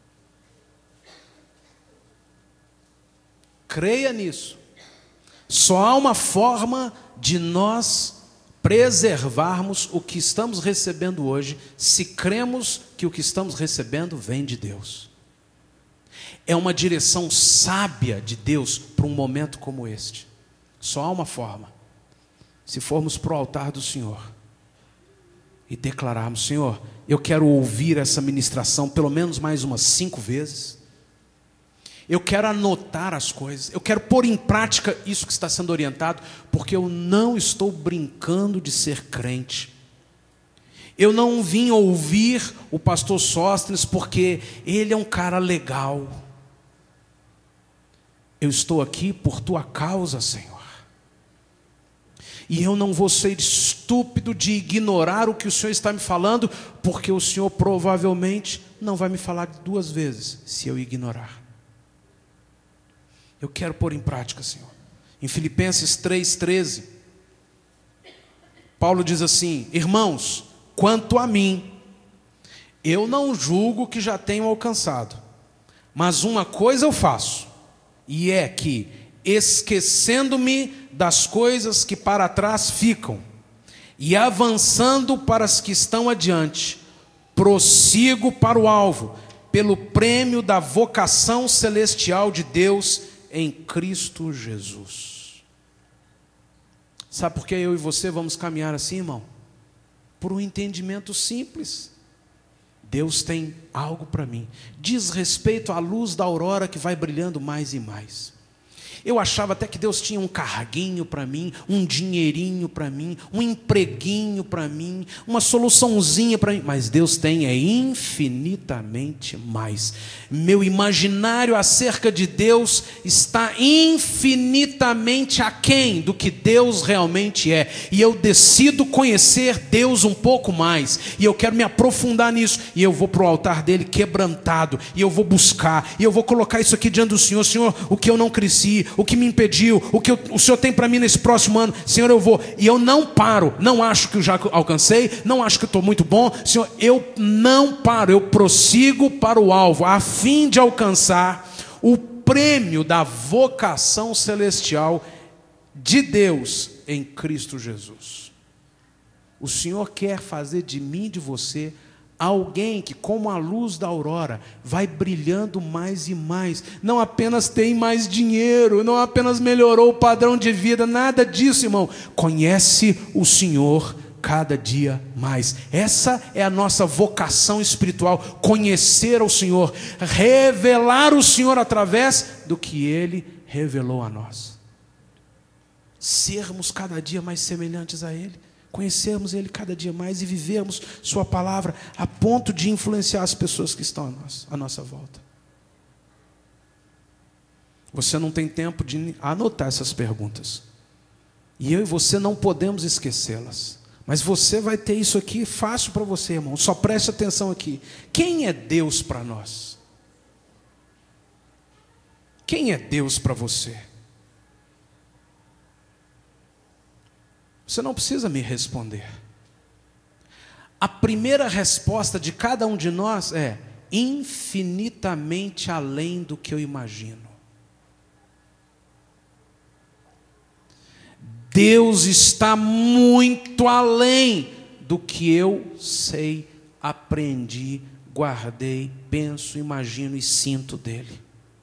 Creia nisso. Só há uma forma de nós preservarmos o que estamos recebendo hoje, se cremos que o que estamos recebendo vem de Deus. É uma direção sábia de Deus para um momento como este. Só há uma forma. Se formos para o altar do Senhor e declararmos: Senhor, eu quero ouvir essa ministração pelo menos mais umas 5 vezes. Eu quero anotar as coisas, eu quero pôr em prática isso que está sendo orientado, porque eu não estou brincando de ser crente. Eu não vim ouvir o pastor Sóstenes porque ele é um cara legal. Eu estou aqui por tua causa, Senhor. E eu não vou ser estúpido de ignorar o que o Senhor está me falando, porque o Senhor provavelmente não vai me falar 2 vezes se eu ignorar. Eu quero pôr em prática, Senhor. Em Filipenses 3,13, Paulo diz assim: irmãos, quanto a mim, eu não julgo que já tenho alcançado, mas uma coisa eu faço, e é que, esquecendo-me das coisas que para trás ficam, e avançando para as que estão adiante, prossigo para o alvo, pelo prêmio da vocação celestial de Deus em Cristo Jesus. Sabe por que eu e você vamos caminhar assim, irmão? Por um entendimento simples. Deus tem algo para mim. Diz respeito à luz da aurora que vai brilhando mais e mais. Eu achava até que Deus tinha um carguinho para mim, um dinheirinho para mim, um empreguinho para mim, uma soluçãozinha para mim. Mas Deus tem infinitamente mais. Meu imaginário acerca de Deus está infinitamente aquém do que Deus realmente é. E eu decido conhecer Deus um pouco mais. E eu quero me aprofundar nisso. E eu vou para o altar dele quebrantado. E eu vou buscar. E eu vou colocar isso aqui diante do Senhor. Senhor, o que eu não cresci, o que me impediu, o que o Senhor tem para mim nesse próximo ano, Senhor, eu vou, e eu não paro, não acho que eu já alcancei, não acho que eu estou muito bom, Senhor, eu não paro, eu prossigo para o alvo, a fim de alcançar o prêmio da vocação celestial de Deus em Cristo Jesus. O Senhor quer fazer de mim e de você alguém que, como a luz da aurora, vai brilhando mais e mais. Não apenas tem mais dinheiro, não apenas melhorou o padrão de vida, nada disso, irmão. Conhece o Senhor cada dia mais. Essa é a nossa vocação espiritual, conhecer o Senhor, revelar o Senhor através do que Ele revelou a nós. Sermos cada dia mais semelhantes a Ele. Conhecermos Ele cada dia mais e vivermos Sua palavra a ponto de influenciar as pessoas que estão à nossa volta. Você não tem tempo de anotar essas perguntas. E eu e você não podemos esquecê-las. Mas você vai ter isso aqui fácil para você, irmão. Só preste atenção aqui. Quem é Deus para nós? Quem é Deus para você? Você não precisa me responder. A primeira resposta de cada um de nós é: infinitamente além do que eu imagino. Deus está muito além do que eu sei, aprendi, guardei, penso, imagino e sinto dele.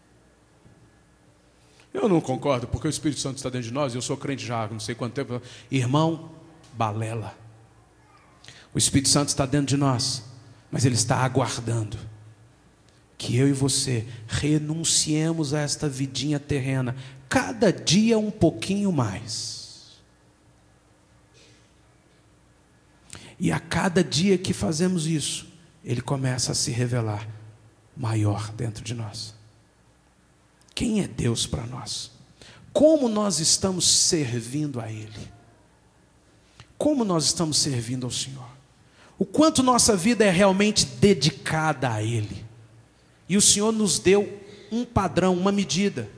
Eu não concordo, porque o Espírito Santo está dentro de nós, e eu sou crente já há não sei quanto tempo. Irmão, balela. O Espírito Santo está dentro de nós, mas ele está aguardando que eu e você renunciemos a esta vidinha terrena, cada dia um pouquinho mais. E a cada dia que fazemos isso, ele começa a se revelar maior dentro de nós. Quem é Deus para nós? Como nós estamos servindo a Ele? Como nós estamos servindo ao Senhor? O quanto nossa vida é realmente dedicada a Ele? E o Senhor nos deu um padrão, uma medida.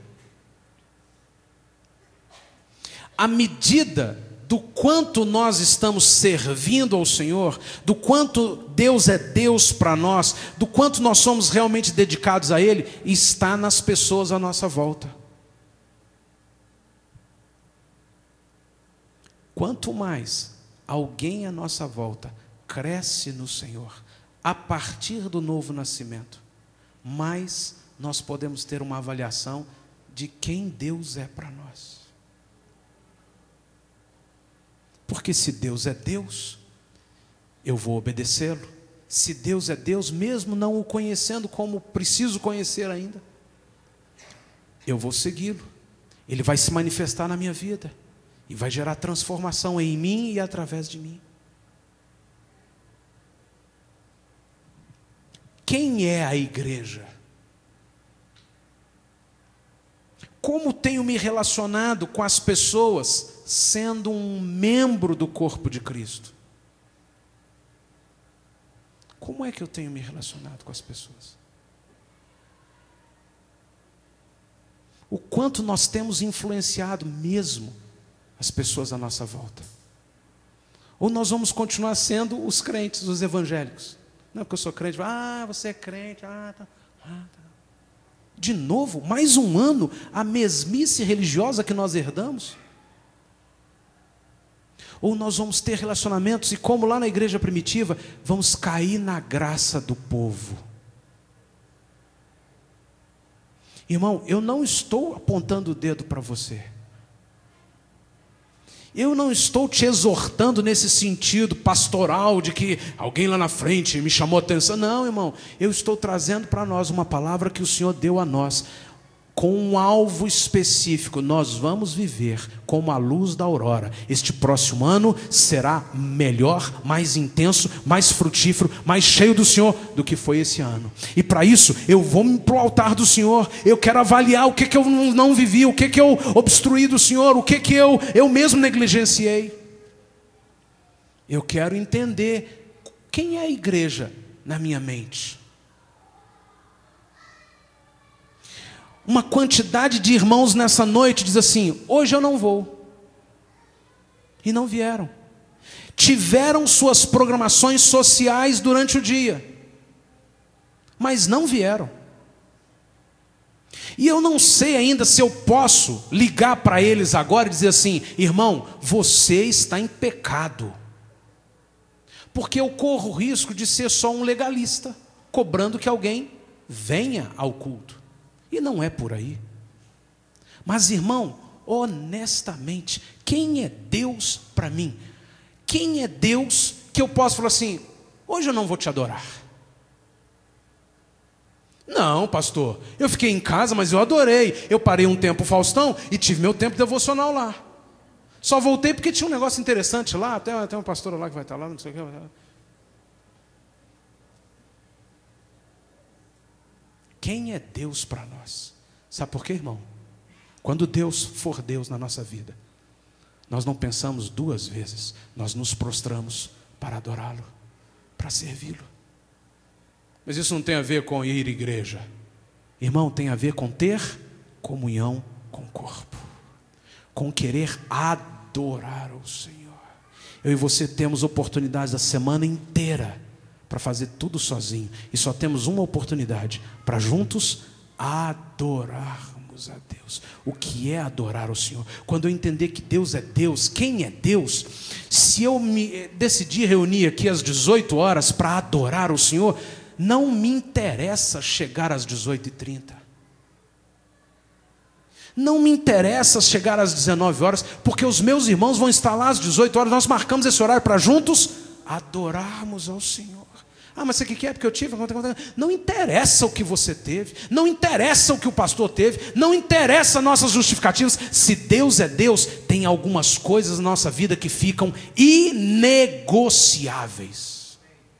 A medida do quanto nós estamos servindo ao Senhor, do quanto Deus é Deus para nós, do quanto nós somos realmente dedicados a Ele, está nas pessoas à nossa volta. Quanto mais alguém à nossa volta cresce no Senhor, a partir do novo nascimento, mais nós podemos ter uma avaliação de quem Deus é para nós. Porque se Deus é Deus, eu vou obedecê-lo. Se Deus é Deus, mesmo não o conhecendo como preciso conhecer ainda, eu vou segui-lo. Ele vai se manifestar na minha vida e vai gerar transformação em mim e através de mim. Quem é a igreja? Como tenho me relacionado com as pessoas sendo um membro do corpo de Cristo? Como é que eu tenho me relacionado com as pessoas? O quanto nós temos influenciado mesmo as pessoas à nossa volta? Ou nós vamos continuar sendo os crentes, os evangélicos? Não é porque eu sou crente, você é crente, tá. De novo, mais um ano, a mesmice religiosa que nós herdamos? Ou nós vamos ter relacionamentos e, como lá na igreja primitiva, vamos cair na graça do povo? Irmão, eu não estou apontando o dedo para você. Eu não estou te exortando nesse sentido pastoral de que alguém lá na frente me chamou a atenção. Não, irmão, eu estou trazendo para nós uma palavra que o Senhor deu a nós, com um alvo específico. Nós vamos viver como a luz da aurora. Este próximo ano será melhor, mais intenso, mais frutífero, mais cheio do Senhor do que foi esse ano. E para isso, eu vou para o altar do Senhor. Eu quero avaliar o que eu não vivi, o que eu obstruí do Senhor, o que eu mesmo negligenciei. Eu quero entender quem é a igreja na minha mente. Uma quantidade de irmãos nessa noite diz assim: hoje eu não vou. E não vieram. Tiveram suas programações sociais durante o dia, mas não vieram. E eu não sei ainda se eu posso ligar para eles agora e dizer assim: irmão, você está em pecado. Porque eu corro o risco de ser só um legalista, cobrando que alguém venha ao culto. E não é por aí. Mas, irmão, honestamente, quem é Deus para mim? Quem é Deus que eu posso falar assim: hoje eu não vou te adorar? Não, pastor, eu fiquei em casa, mas eu adorei. Eu parei um tempo Faustão e tive meu tempo devocional lá. Só voltei porque tinha um negócio interessante lá. Tem uma pastora lá que vai estar lá, não sei o que. Quem é Deus para nós? Sabe por quê, irmão? Quando Deus for Deus na nossa vida, nós não pensamos duas vezes. Nós nos prostramos para adorá-lo, para servi-lo. Mas isso não tem a ver com ir à igreja. Irmão, tem a ver com ter comunhão com o corpo, com querer adorar o Senhor. Eu e você temos oportunidades a semana inteira para fazer tudo sozinho, e só temos uma oportunidade para juntos adorarmos adorarmos a Deus. O que é adorar o Senhor? Quando eu entender que Deus é Deus, quem é Deus? Se eu me decidir reunir aqui às 18 horas para adorar o Senhor, não me interessa chegar às 18h30. Não me interessa chegar às 19 horas, porque os meus irmãos vão estar lá às 18 horas, nós marcamos esse horário para juntos adorarmos ao Senhor. Ah, mas você que quer? Porque eu tive. Não interessa o que você teve, não interessa o que o pastor teve, não interessa nossas justificativas. Se Deus é Deus, tem algumas coisas na nossa vida que ficam inegociáveis.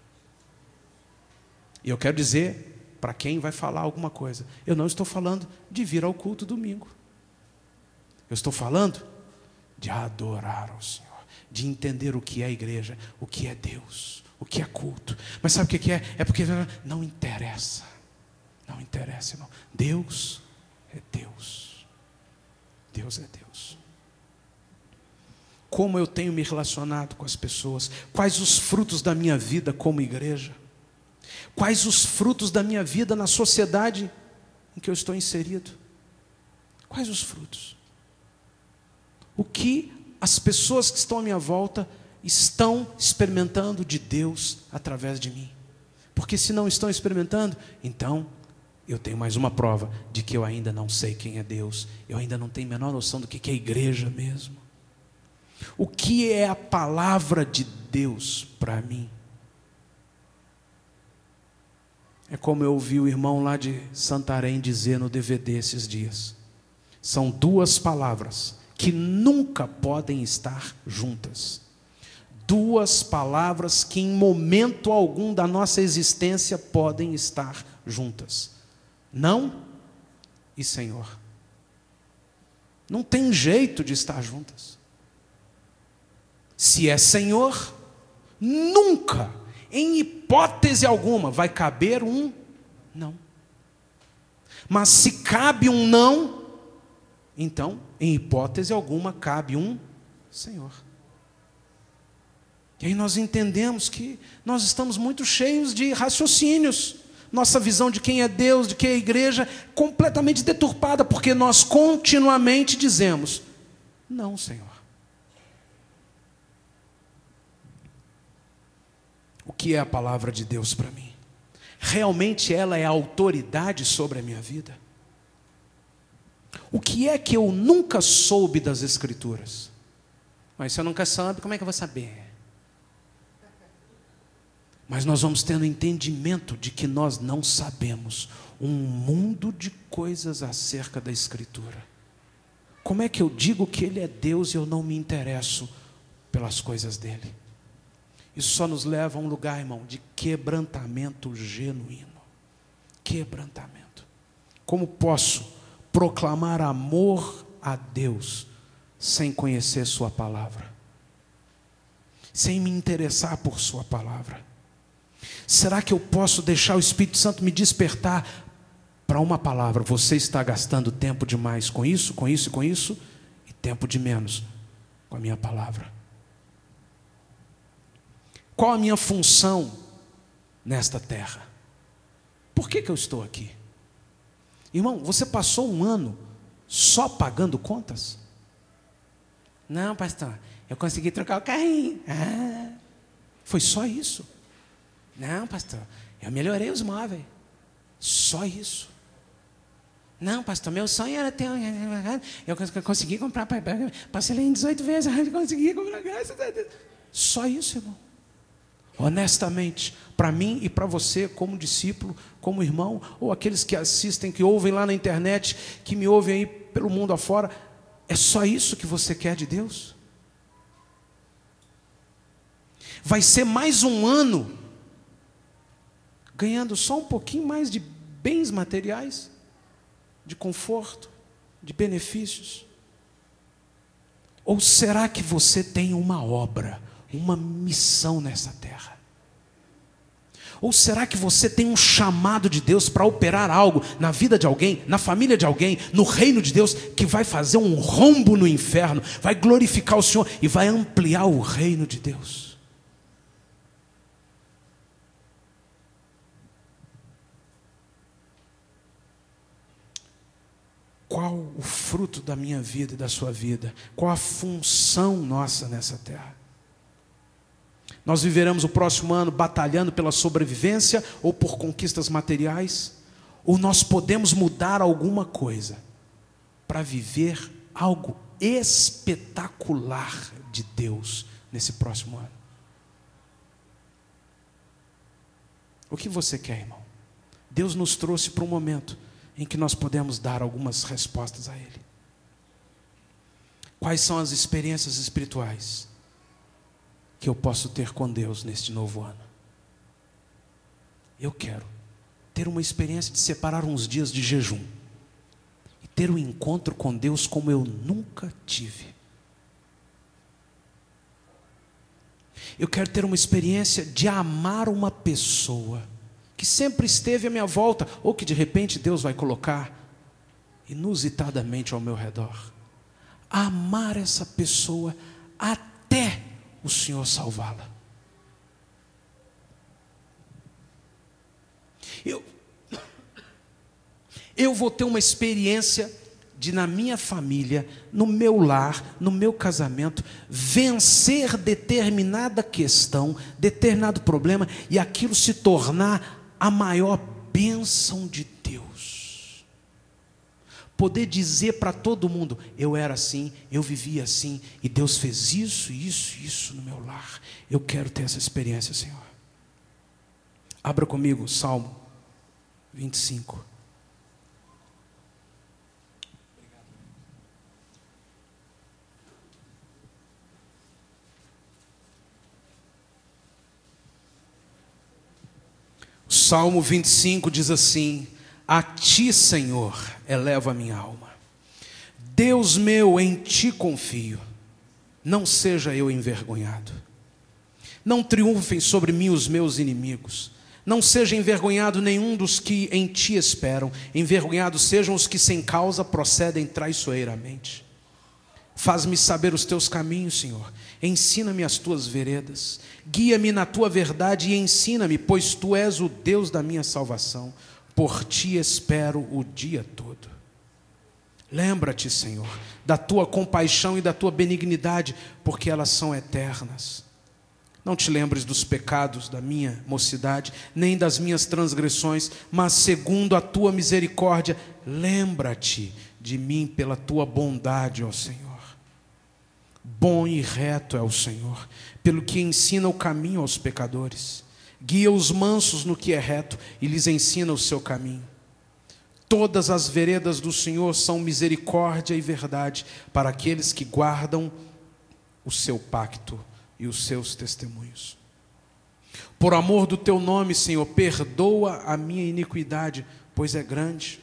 E eu quero dizer, para quem vai falar alguma coisa, eu não estou falando de vir ao culto domingo. Eu estou falando de adorar ao Senhor, de entender o que é igreja, o que é Deus, o que é culto. Mas sabe o que é? É porque não interessa. Não interessa, irmão. Deus é Deus. Deus é Deus. Como eu tenho me relacionado com as pessoas? Quais os frutos da minha vida como igreja? Quais os frutos da minha vida na sociedade em que eu estou inserido? Quais os frutos? O que as pessoas que estão à minha volta estão experimentando de Deus através de mim? Porque se não estão experimentando, então eu tenho mais uma prova de que eu ainda não sei quem é Deus. Eu ainda não tenho a menor noção do que é igreja mesmo. O que é a palavra de Deus para mim? É como eu ouvi o irmão lá de Santarém dizer no DVD esses dias. São duas palavras que nunca podem estar juntas. Duas palavras que em momento algum da nossa existência podem estar juntas. Não e Senhor. Não tem jeito de estar juntas. Se é Senhor, nunca, em hipótese alguma, vai caber um não. Mas se cabe um não, então, em hipótese alguma, cabe um Senhor. E aí nós entendemos que nós estamos muito cheios de raciocínios. Nossa visão de quem é Deus, de quem é a igreja, completamente deturpada, porque nós continuamente dizemos, não, Senhor. O que é a palavra de Deus para mim? Realmente ela é a autoridade sobre a minha vida? O que é que eu nunca soube das Escrituras? Mas se eu nunca soube, como é que eu vou saber? Mas nós vamos tendo entendimento de que nós não sabemos um mundo de coisas acerca da Escritura. Como é que eu digo que Ele é Deus e eu não me interesso pelas coisas dEle? Isso só nos leva a um lugar, irmão, de quebrantamento genuíno. Quebrantamento. Como posso proclamar amor a Deus sem conhecer Sua palavra? Sem me interessar por Sua palavra? Será que eu posso deixar o Espírito Santo me despertar para uma palavra? Você está gastando tempo demais com isso, com isso e com isso, e tempo de menos com a minha palavra. Qual a minha função nesta terra? Por que eu estou aqui? Irmão, você passou um ano só pagando contas? Não, pastor, eu consegui trocar o carrinho. Foi só isso? Não, pastor, eu melhorei os móveis. Só isso? Não, pastor, meu sonho era ter... Eu consegui comprar... Parcelei em 18 vezes, eu consegui comprar... Graças a Deus. Só isso, irmão. Honestamente, para mim e para você, como discípulo, como irmão, ou aqueles que assistem, que ouvem lá na internet, que me ouvem aí pelo mundo afora, é só isso que você quer de Deus? Vai ser mais um ano ganhando só um pouquinho mais de bens materiais, de conforto, de benefícios? Ou será que você tem uma obra, uma missão nessa terra? Ou será que você tem um chamado de Deus para operar algo na vida de alguém, na família de alguém, no reino de Deus, que vai fazer um rombo no inferno, vai glorificar o Senhor e vai ampliar o reino de Deus? qual o fruto da minha vida e da sua vida? Qual a função nossa nessa terra? Nós viveremos o próximo ano batalhando pela sobrevivência ou por conquistas materiais? Ou nós podemos mudar alguma coisa para viver algo espetacular de Deus nesse próximo ano? O que você quer, irmão? Deus nos trouxe para um momento em que nós podemos dar algumas respostas a Ele. Quais são as experiências espirituais que eu posso ter com Deus neste novo ano? Eu quero ter uma experiência de separar uns dias de jejum e ter um encontro com Deus como eu nunca tive. Eu quero ter uma experiência de amar uma pessoa que sempre esteve à minha volta, ou que de repente Deus vai colocar inusitadamente ao meu redor. Amar essa pessoa até o Senhor salvá-la. Eu vou ter uma experiência de, na minha família, no meu lar, no meu casamento, vencer determinada questão, determinado problema, e aquilo se tornar a maior bênção de Deus. Poder dizer para todo mundo: eu era assim, eu vivia assim, e Deus fez isso, isso, isso no meu lar. Eu quero ter essa experiência, Senhor. Abra comigo Salmo 25. Salmo 25 diz assim: a ti, Senhor, elevo a minha alma. Deus meu, em ti confio. Não seja eu envergonhado. Não triunfem sobre mim os meus inimigos. Não seja envergonhado nenhum dos que em ti esperam. Envergonhados sejam os que sem causa procedem traiçoeiramente. Faz-me saber os teus caminhos, Senhor. Ensina-me as tuas veredas. Guia-me na tua verdade e ensina-me, pois tu és o Deus da minha salvação. Por ti espero o dia todo. Lembra-te, Senhor, da tua compaixão e da tua benignidade, porque elas são eternas. Não te lembres dos pecados da minha mocidade, nem das minhas transgressões, mas segundo a tua misericórdia, lembra-te de mim pela tua bondade, ó Senhor. Bom e reto é o Senhor, pelo que ensina o caminho aos pecadores. Guia os mansos no que é reto e lhes ensina o seu caminho. Todas as veredas do Senhor são misericórdia e verdade para aqueles que guardam o seu pacto e os seus testemunhos. Por amor do teu nome, Senhor, perdoa a minha iniquidade, pois é grande.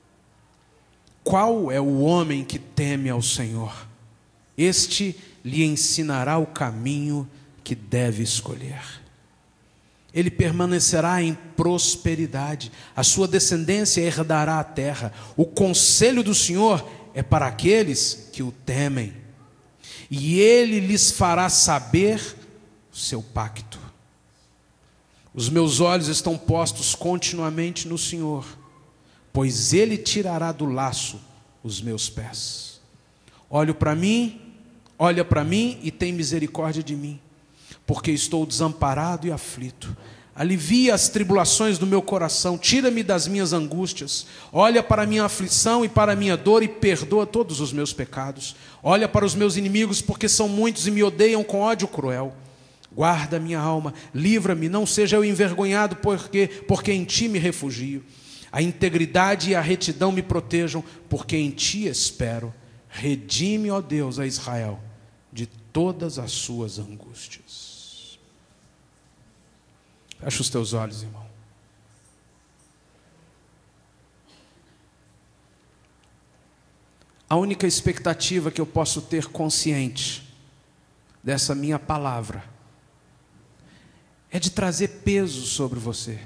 Qual é o homem que teme ao Senhor? Este lhe ensinará o caminho que deve escolher. Ele permanecerá em prosperidade, a sua descendência herdará a terra. O conselho do Senhor é para aqueles que o temem, e ele lhes fará saber o seu pacto. Os meus olhos estão postos continuamente no Senhor, pois ele tirará do laço os meus pés. Olha para mim e tem misericórdia de mim, porque estou desamparado e aflito. Alivia as tribulações do meu coração, tira-me das minhas angústias. Olha para a minha aflição e para a minha dor e perdoa todos os meus pecados. Olha para os meus inimigos, porque são muitos e me odeiam com ódio cruel. Guarda minha alma, livra-me, não seja eu envergonhado, porque em ti me refugio. A integridade e a retidão me protejam, porque em ti espero. Redime, ó Deus, a Israel de todas as suas angústias. Fecha os teus olhos, irmão. A única expectativa que eu posso ter consciente dessa minha palavra é de trazer peso sobre você.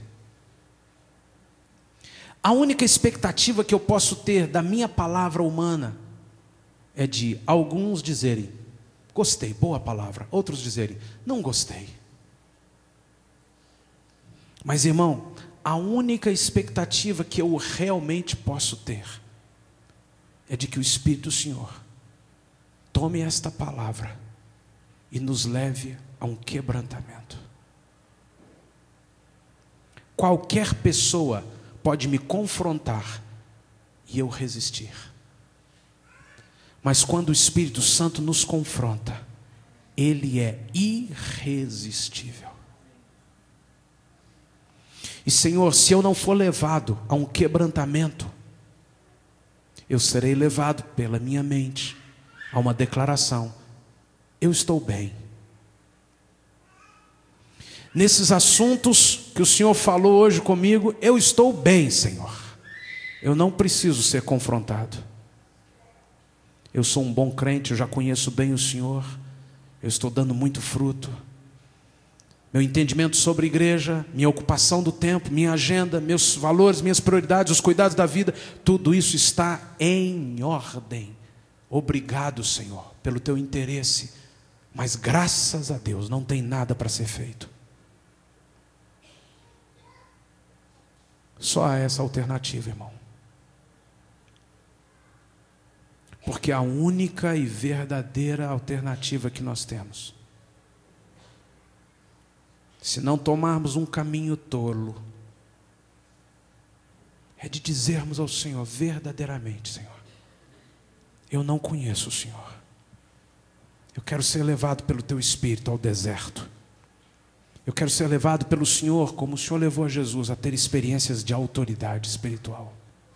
A única expectativa que eu posso ter da minha palavra humana é de alguns dizerem: gostei, boa palavra. Outros dizerem: não gostei. Mas, irmão, a única expectativa que eu realmente posso ter é de que o Espírito do Senhor tome esta palavra e nos leve a um quebrantamento. Qualquer pessoa pode me confrontar e eu resistir. Mas quando o Espírito Santo nos confronta, ele é irresistível. E Senhor, se eu não for levado a um quebrantamento, eu serei levado pela minha mente a uma declaração: eu estou bem. Nesses assuntos que o Senhor falou hoje comigo, eu estou bem, Senhor. Eu não preciso ser confrontado. Eu sou um bom crente, eu já conheço bem o Senhor. Eu estou dando muito fruto. Meu entendimento sobre a igreja, minha ocupação do tempo, minha agenda, meus valores, minhas prioridades, os cuidados da vida, tudo isso está em ordem. Obrigado, Senhor, pelo teu interesse. Mas graças a Deus não tem nada para ser feito. Só há essa alternativa, irmão. Porque a única e verdadeira alternativa que nós temos, se não tomarmos um caminho tolo, é de dizermos ao Senhor verdadeiramente: Senhor, eu não conheço o Senhor. Eu quero ser levado pelo teu Espírito ao deserto. Eu quero ser levado pelo Senhor, como o Senhor levou a Jesus, a ter experiências de autoridade espiritual.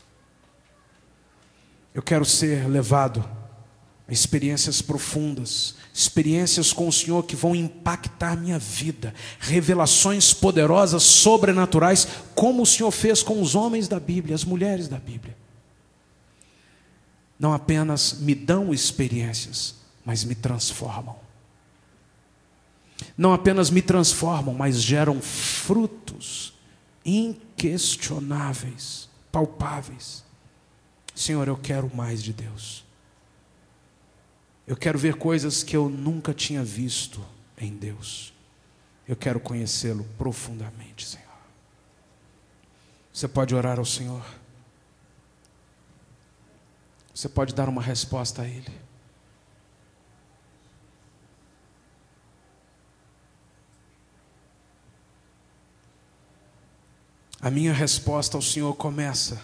Eu quero ser levado a experiências profundas, experiências com o Senhor que vão impactar minha vida, revelações poderosas, sobrenaturais, como o Senhor fez com os homens da Bíblia, as mulheres da Bíblia. Não apenas me dão experiências, mas me transformam. Não apenas me transformam, mas geram frutos inquestionáveis, palpáveis. Senhor, eu quero mais de Deus. Eu quero ver coisas que eu nunca tinha visto em Deus. Eu quero conhecê-lo profundamente, Senhor. Você pode orar ao Senhor. Você pode dar uma resposta a Ele. A minha resposta ao Senhor começa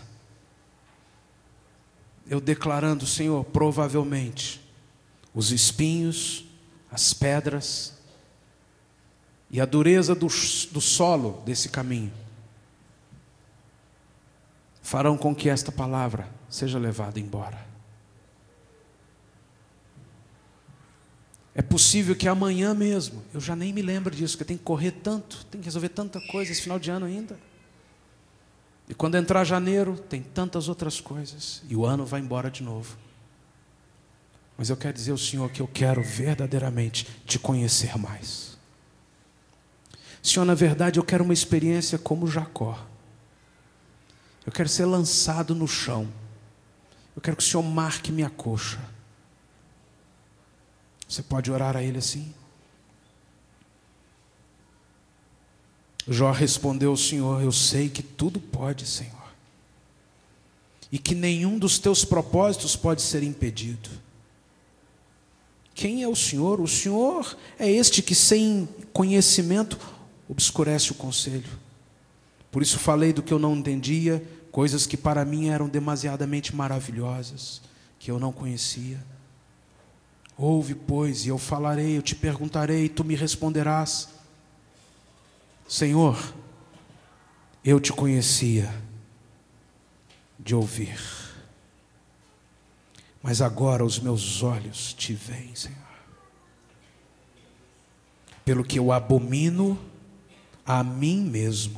eu declarando: Senhor, provavelmente os espinhos, as pedras e a dureza do solo desse caminho farão com que esta palavra seja levada embora. É possível que amanhã mesmo, eu já nem me lembro disso, que eu tenho que correr tanto, tenho que resolver tanta coisa esse final de ano ainda. E quando entrar janeiro, tem tantas outras coisas, e o ano vai embora de novo. Mas eu quero dizer ao Senhor que eu quero verdadeiramente te conhecer mais. Senhor, na verdade eu quero uma experiência como Jacó. Eu quero ser lançado no chão. Eu quero que o Senhor marque minha coxa. Você pode orar a Ele assim? Jó respondeu ao Senhor: eu sei que tudo pode, Senhor, e que nenhum dos teus propósitos pode ser impedido. Quem é o Senhor? O Senhor é este que sem conhecimento obscurece o conselho. Por isso falei do que eu não entendia, coisas que para mim eram demasiadamente maravilhosas, que eu não conhecia. Ouve, pois, e eu falarei, eu te perguntarei, e tu me responderás. Senhor, eu te conhecia de ouvir, mas agora os meus olhos te veem, Senhor. Pelo que eu abomino a mim mesmo.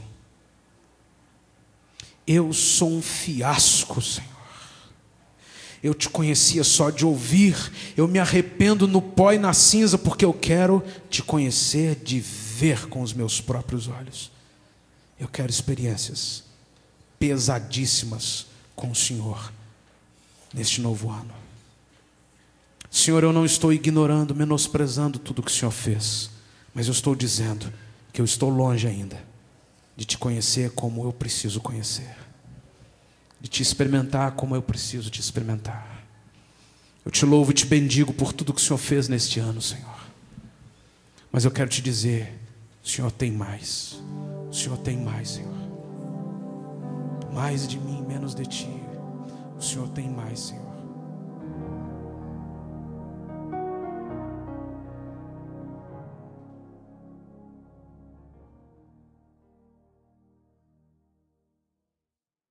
Eu sou um fiasco, Senhor. Eu te conhecia só de ouvir. Eu me arrependo no pó e na cinza, porque eu quero te conhecer de ver com os meus próprios olhos. Eu quero experiências pesadíssimas com o Senhor neste novo ano. Senhor, eu não estou ignorando, menosprezando tudo que o Senhor fez, mas eu estou dizendo que eu estou longe ainda de te conhecer como eu preciso conhecer, de te experimentar como eu preciso te experimentar. Eu te louvo e te bendigo por tudo que o Senhor fez neste ano, Senhor. Mas eu quero te dizer, o Senhor tem mais. O Senhor tem mais, Senhor. Mais de mim, menos de ti. O Senhor tem mais, Senhor.